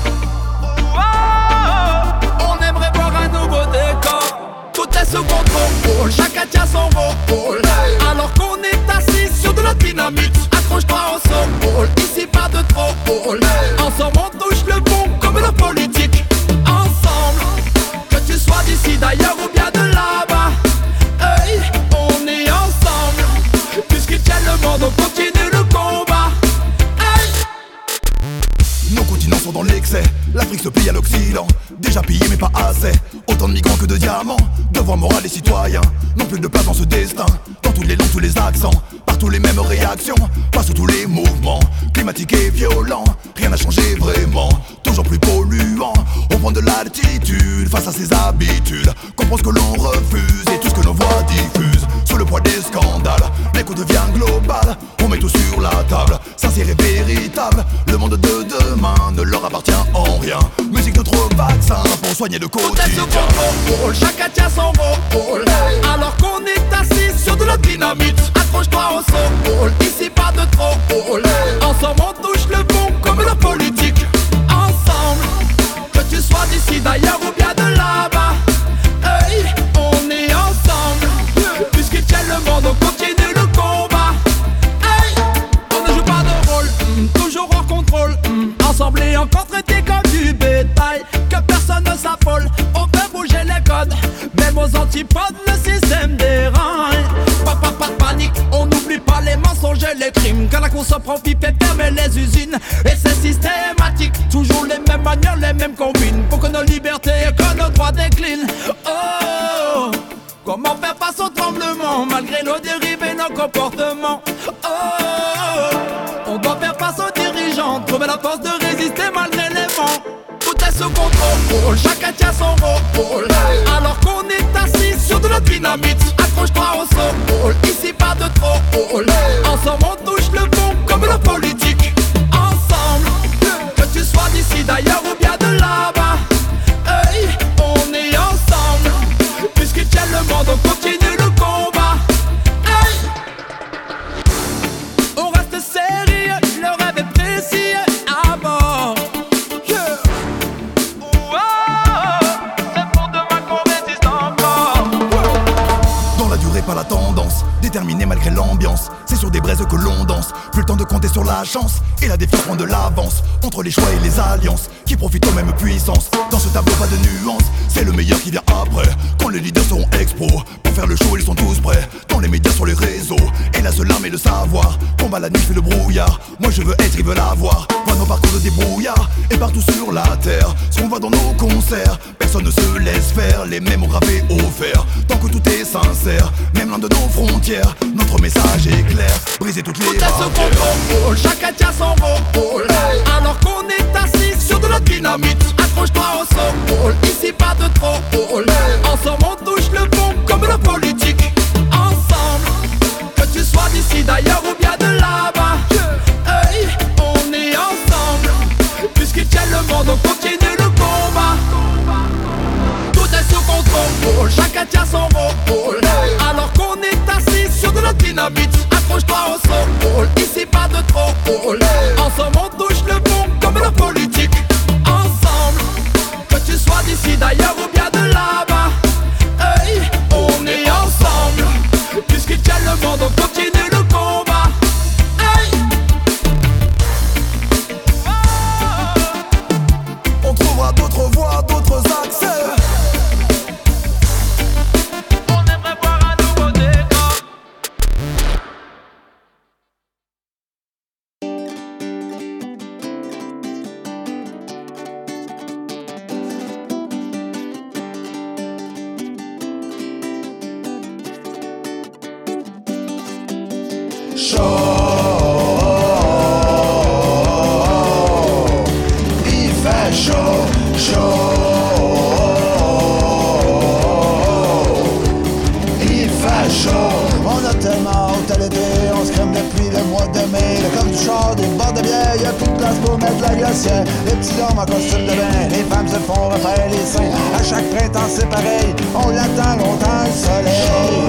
Speaker 17: On aimerait voir un nouveau décor. Tout est sous contrôle, chacun tient son rôle. Alors qu'on est assis sur de la dynamite, accroche-toi au sol, ici pas de trop. Ensemble on touche le bon comme la politique. Ensemble, que tu sois d'ici d'ailleurs ou bien de là-bas, hey, on est ensemble. Puisqu'ils tiennent le monde, on continue le combat.
Speaker 14: Nos continents sont dans l'excès, l'Afrique se plie à l'Occident. Déjà pillé mais pas assez, autant de migrants que de diamants. Devoir moral et citoyen, non plus de place dans ce destin. Dans tous les langues, tous les accents, partout les mêmes réactions. Face à tous les mouvements, climatiques et violents. Rien n'a changé vraiment, toujours plus polluant. On prend de l'altitude face à ses habitudes. Comprend ce que l'on refuse et tout ce que nos voix diffusent. Sous le poids des scandales, l'écho devient global. On met tout sur la table, sincère et véritable. Le monde de demain ne leur appartient en rien. Musique de trop vaccin pour soigner le quotidien.
Speaker 17: Chacun tient son rôle. Alors qu'on est assis sur de la dynamite, accroche-toi au sol, ici pas de trop. Ensemble on touche le bon comme la politique. Ensemble, que tu sois d'ici d'ailleurs ou bien de là-bas, hey, on est ensemble. Puisqu'ils tiennent le monde, on continue le combat. Hey, on ne joue pas de rôle, toujours en contrôle. Ensemble et encore traités comme du bétail. Que personne ne s'affole, on fait bouger les codes. Même aux antipodes, le système déraille. Pas de panique, on n'oublie pas les mensonges et les crimes. Quand la course se prend pipe et ferme les usines. Et c'est systématique, toujours les mêmes manières, les mêmes combines. Pour que nos libertés et que nos droits déclinent. Oh, comment faire face au tremblement malgré nos dérives et nos comportements. Oh, on doit faire face aux dirigeants, trouver la force de résister malgré les vents. Tout est sous contrôle, chacun tient son rôle. Alors qu'on est assis sur de la dynamite, accroche-toi au sol, ici pas de trop. Ensemble on touche le bon comme la politique. Ensemble, que tu sois d'ici d'ailleurs ou bien de là-bas, hey, on est ensemble. Puisqu'ils tiennent le monde, on continue le combat. Hey, on reste sérieux, le rêve est précis à bord.
Speaker 14: Pas la tendance, déterminé malgré l'ambiance. C'est sur des braises que l'on danse. Plus le temps de compter sur la chance. Et la défiance prend de l'avance. Entre les choix et les alliances qui profitent aux mêmes puissances. Dans ce tableau pas de nuances, c'est le meilleur qui vient après. Quand les leaders seront expo, pour faire le show ils sont tous prêts. Dans les médias, sur les réseaux, et la seule arme est le savoir. Combat la nuit fait le brouillard. Moi je veux être, ils veulent avoir. Voir nos parcours de débrouillard. Et partout sur la terre, ce qu'on voit dans nos concerts.
Speaker 17: Personne ne se laisse faire, les mêmes mots gravés au fer. Tant que tout est sincère, même loin de nos frontières, notre message est clair, briser toutes les barrières. Tout est sous contrôle, chacun tient son rôle. Alors qu'on est assis sur de la dynamite, accroche-toi au sol, ici pas de trop. Ensemble on touche le bon comme la politique. Ensemble, que tu sois d'ici d'ailleurs ou bien de là-bas, hey, on est ensemble. Puisqu'ils tiennent le monde, on continue le combat. Tout est sous contrôle, chacun tient son rôle. Alors qu'on est assis sur de la dynamite, accroche-toi au sol, ici pas de trop. Ensemble on touche le bon comme la politique. Ensemble, que tu sois d'ici d'ailleurs ou bien de là-bas, hey, on est ensemble. Puisqu'ils tiennent le monde, on continue le combat. Hey.
Speaker 14: On trouvera d'autres voies, d'autres accès.
Speaker 12: On aimerait voir un nouveau décor.
Speaker 1: Il fait chaud, il fait chaud. On a tellement hâte à l'été, on se crème depuis le mois de mai. Le coffre du char, des bords de bière, y'a plus de place pour mettre la glacière. Les petits hommes en costume de bain, les femmes se font refaire les seins. À chaque printemps c'est pareil, on l'attend longtemps le soleil.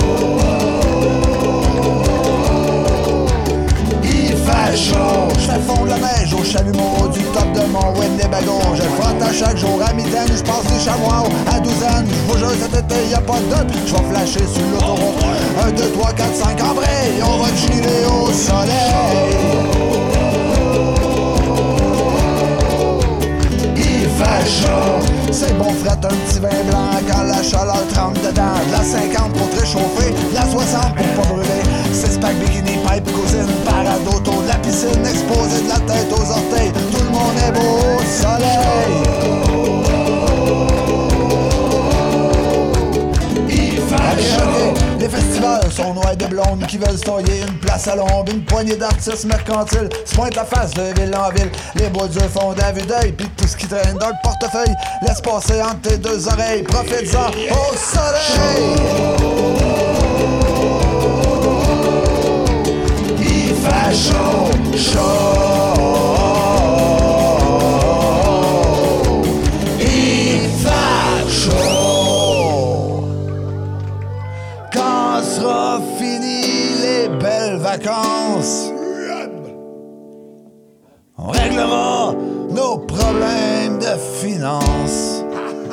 Speaker 1: Il fait chaud, je fais fondre la neige au chalumeau du top de mon Winnebago. Je le frotte à chaque jour à mitaine, je passe des chamois à douzaine. Je vous jure cet été y'a pas de doute, je vais flasher sur l'autoroute. 1, 2, 3, 4, 5 en vrai, on va chiller au soleil. Il fait chaud, c'est bon frette un petit vin blanc quand la chaleur trempe dedans. De la 50 pour te réchauffer, de la 60 pour pas brûler. 6 packs bikini, pipe, cousine, parade autour de la piscine, exposé de la tête aux orteils. Tout le monde est beau au soleil. Il fait chaud. Les festivals sont noirs de blondes qui veulent se tailler une place à l'ombre. Une poignée d'artistes mercantiles se pointent la face de ville en ville. Les bois d'yeux font d'un vue d'œil, pis tout ce qui traîne dans le portefeuille laisse passer entre tes deux oreilles. Profite-en au soleil. Il fait chaud, chaud. Il fait chaud. Quand sera fini les belles vacances, on réglera nos problèmes de finances.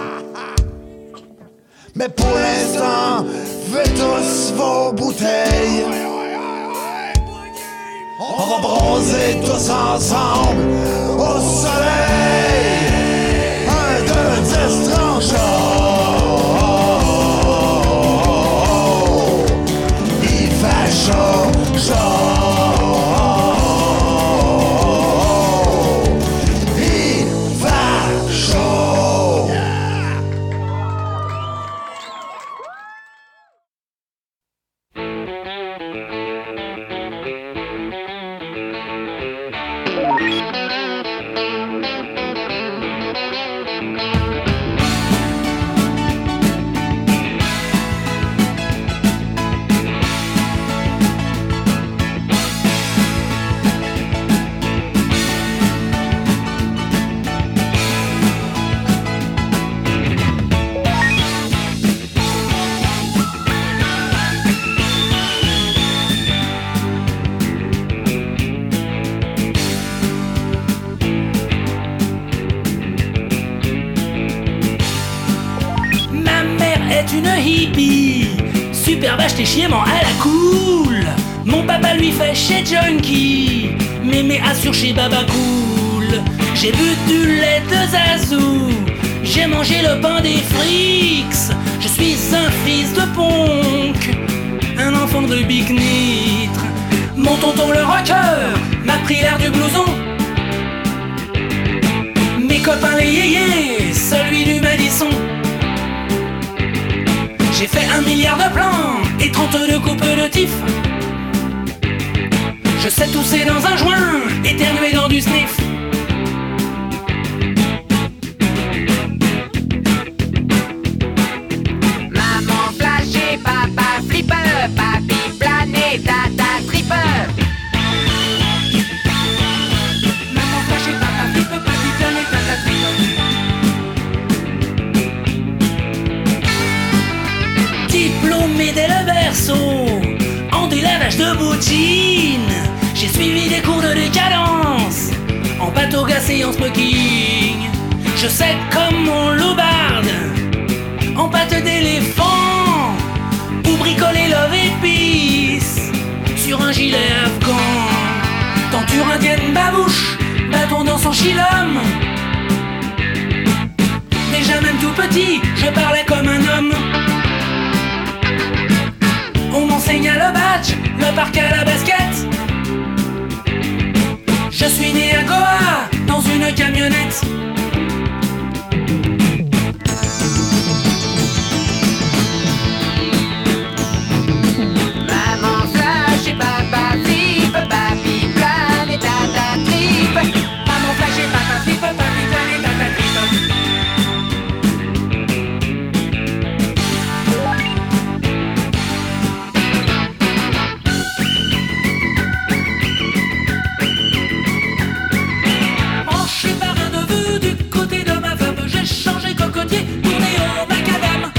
Speaker 1: Mais pour l'instant, faites tous vos bouteilles. On va bronzer tous ensemble au soleil. 1, 2, 10, 30 chaud. Il fait chaud, chaud. Il fait chaud.
Speaker 18: Super vache, t'es chiement à la cool. Mon papa lui fait chez Junkie, mémé assure chez Baba Cool. J'ai bu du lait de Zazou, j'ai mangé le pain des frics. Je suis un fils de punk, un enfant de Big Nitre. Mon tonton le rocker m'a pris l'air du blouson. Mes copains les yéyés, celui du Madison. élevé dès le berceau, en délavage de boutines. J'ai suivi des cours de décadence, en pâteau glacé en smoking. Je sais comme on loubarde, en pâte d'éléphant, ou bricoler love épice sur un gilet afghan. Tenture indienne babouche, bâton dans son chilhomme. Déjà même tout petit, je parlais comme un homme. On m'enseigna le badge, le parc à la basket. Je suis né à Goa, dans une camionnette.
Speaker 16: Maman flash et papa flip, papi plane et tata trip. Maman flash et papa flip, papi plane et tata trip.
Speaker 18: Branché par un neveu du côté de ma femme, j'ai changé cocotier, tourné au macadam.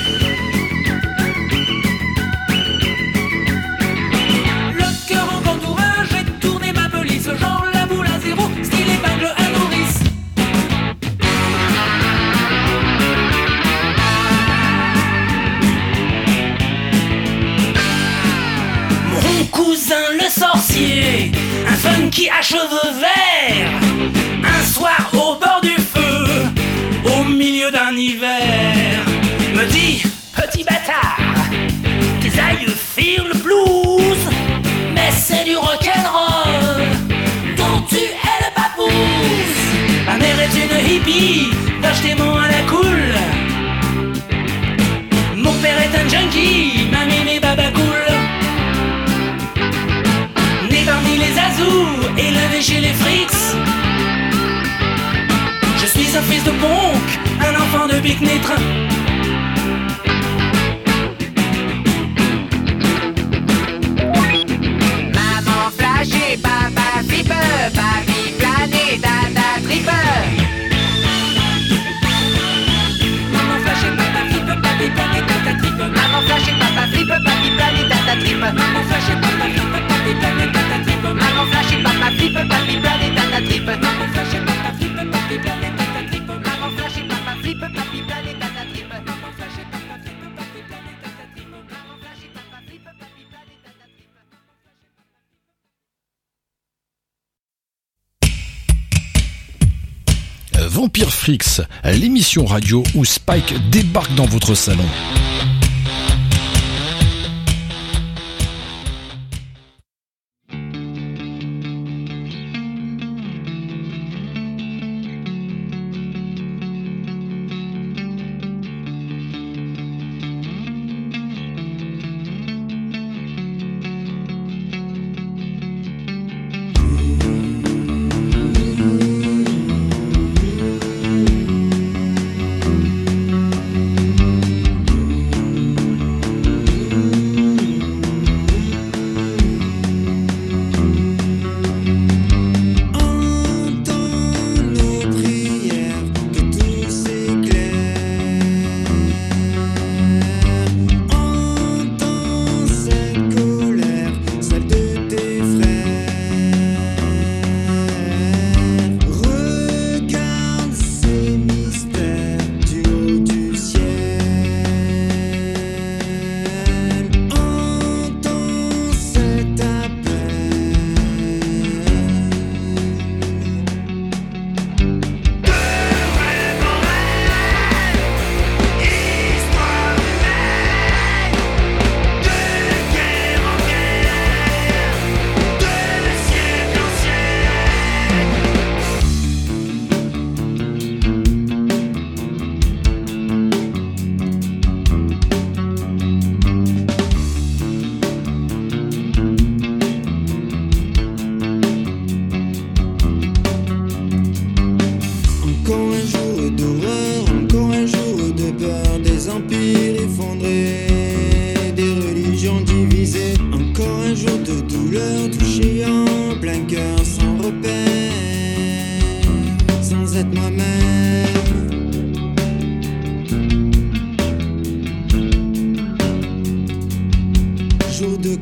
Speaker 18: Le cœur en entourage, j'ai tourné ma pelisse, genre la boule à zéro, style épingle à nourrice. Mon cousin le sorcier, un funky à cheveux verts, un soir au bord du feu, au milieu d'un hiver, me dit: petit bâtard, tes aïeux firent le blues, mais c'est du rock'n'roll dont tu es le papouse. Ma mère est une hippie, d'achetement à la cool. Mon père est un junkie, ma mémé baba cool. Né parmi les azous, élevé chez les frics. Je suis un fils de ponk, un enfant de pique-nitre.
Speaker 16: Maman flash et papa flip, papi plane et tata trip.
Speaker 18: Maman flash et papa flip, papi plane et tata trip.
Speaker 16: Maman flash et papa flip, papi plane et tata trip.
Speaker 18: Maman flash et papa flip, papi plane et tata trip.
Speaker 16: Maman flash et papa flip, papi plane et tata trip.
Speaker 18: Maman flash et papa flip, papi plane et tata trip.
Speaker 16: Maman flash et papa flip, papi plane et tata trip.
Speaker 18: Maman flash et papa flip, papi plane et tata trip.
Speaker 16: Maman flash et papa flip, papi plane et tata trip.
Speaker 10: Vampire Freaks, l'émission radio où Spike débarque dans votre salon.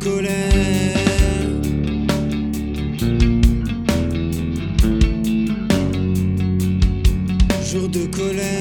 Speaker 19: colère. Jour de colère.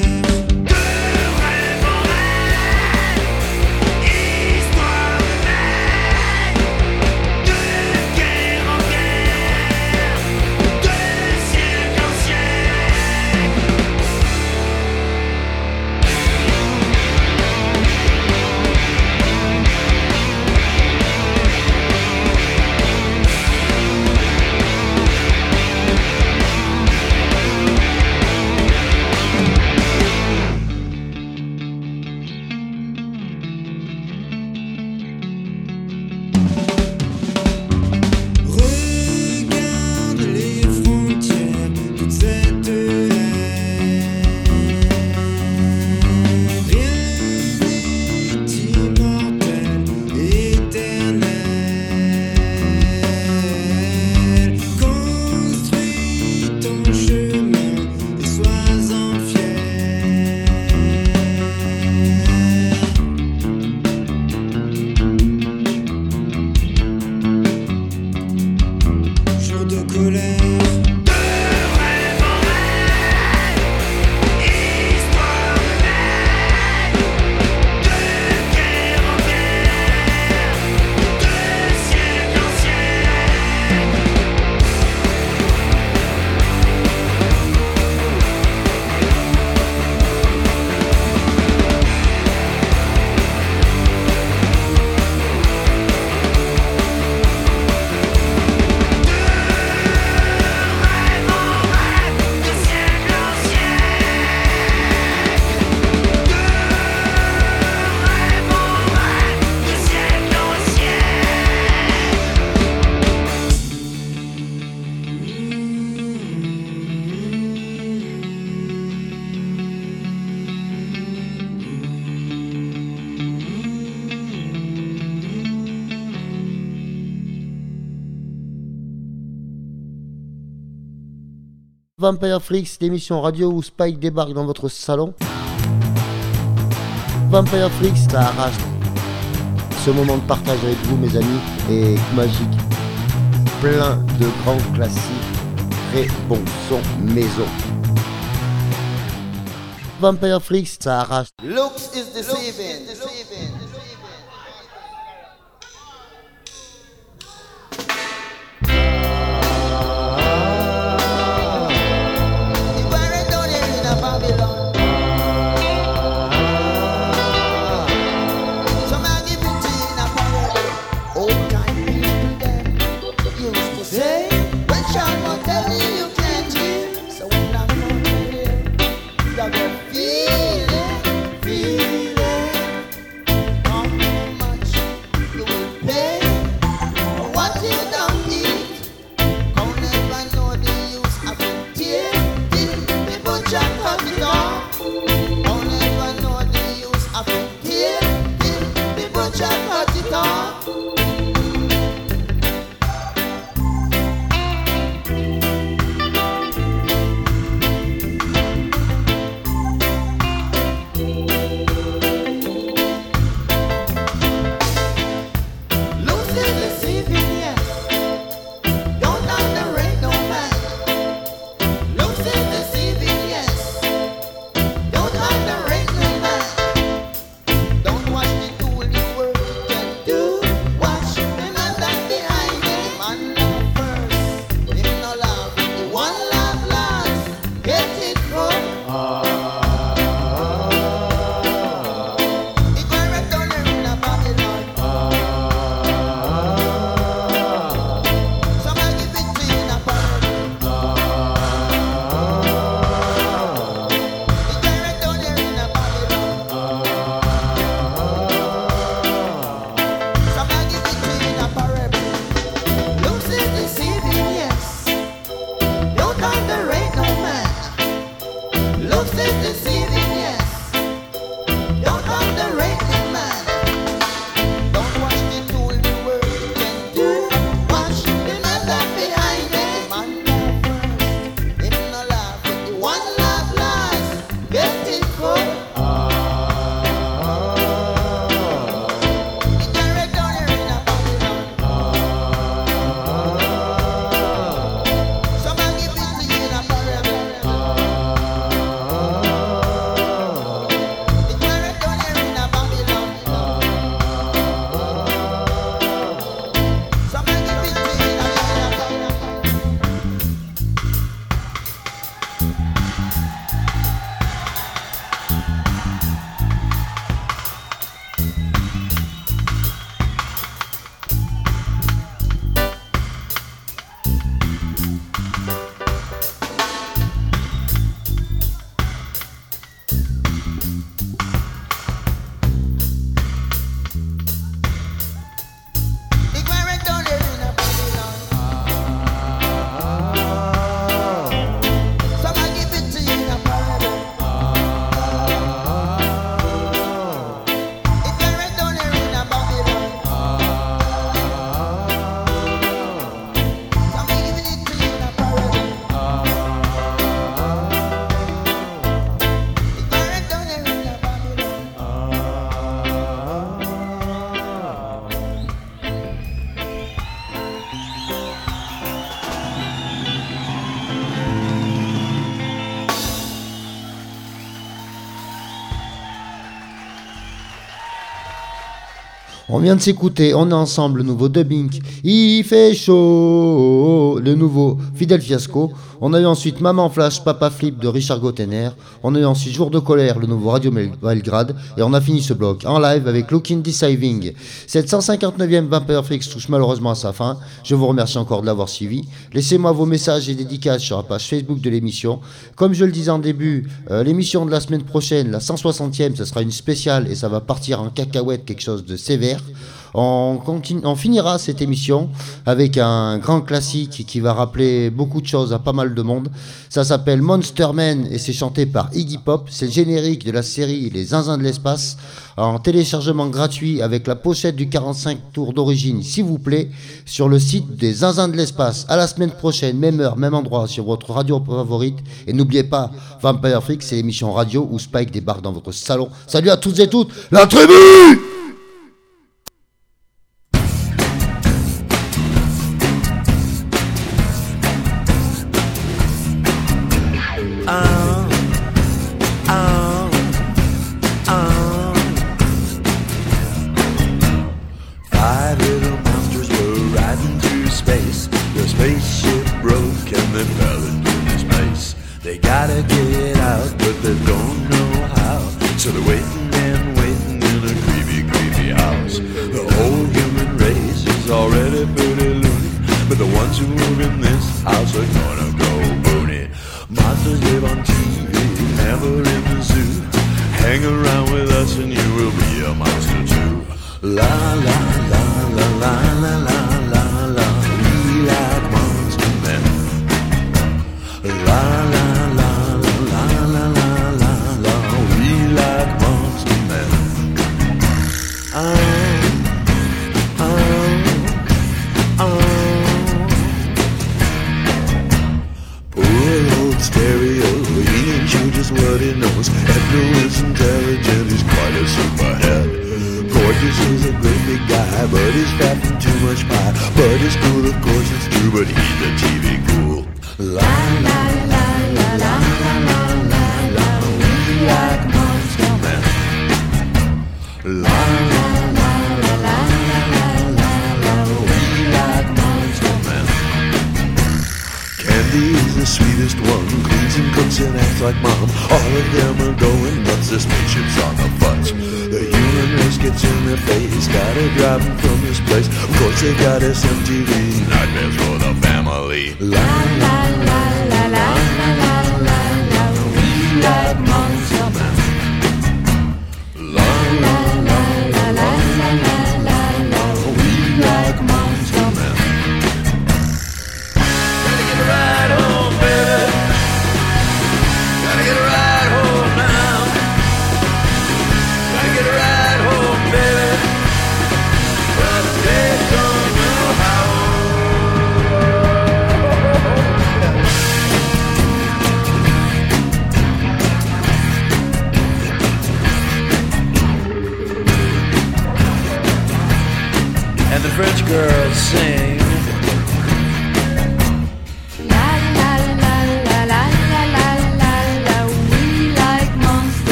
Speaker 2: Vampire Freaks, l'émission radio où Spike débarque dans votre salon. Vampire Freaks, ça arrache. Ce moment de partage avec vous, mes amis, est magique. Plein de grands classiques, très bon son maison. Vampire Freaks, ça arrache.
Speaker 13: Looks is deceiving.
Speaker 2: On vient de s'écouter, on est ensemble, le nouveau dubbing, il fait chaud, le nouveau Fidel Fiasco. On a eu ensuite Maman Flash, Papa Flip de Richard Gottener. On a eu ensuite Jour de colère, le nouveau Radio Belgrade. Et on a fini ce bloc en live avec Looking Deceiving. Cette 159e Vampire Freaks touche malheureusement à sa fin. Je vous remercie encore de l'avoir suivi. Laissez-moi vos messages et dédicaces sur la page Facebook de l'émission. Comme je le disais en début, l'émission de la semaine prochaine, la 160e, ce sera une spéciale et ça va partir en cacahuète, quelque chose de sévère. On finira cette émission avec un grand classique qui va rappeler beaucoup de choses à pas mal de monde. Ça s'appelle Monster Man et c'est chanté par Iggy Pop. C'est le générique de la série Les Zinzins de l'espace en téléchargement gratuit avec la pochette du 45 tours d'origine, s'il vous plaît, sur le site des Zinzins de l'espace. À la semaine prochaine, même heure, même endroit, sur votre radio favorite. Et n'oubliez pas, Vampire Freaks, c'est l'émission radio où Spike débarque dans votre salon. Salut à toutes et toutes, la tribu!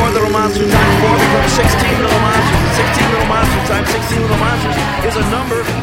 Speaker 17: Monsters times 4 becomes 16 little monsters, and 16 little monsters times 16 little monsters is a number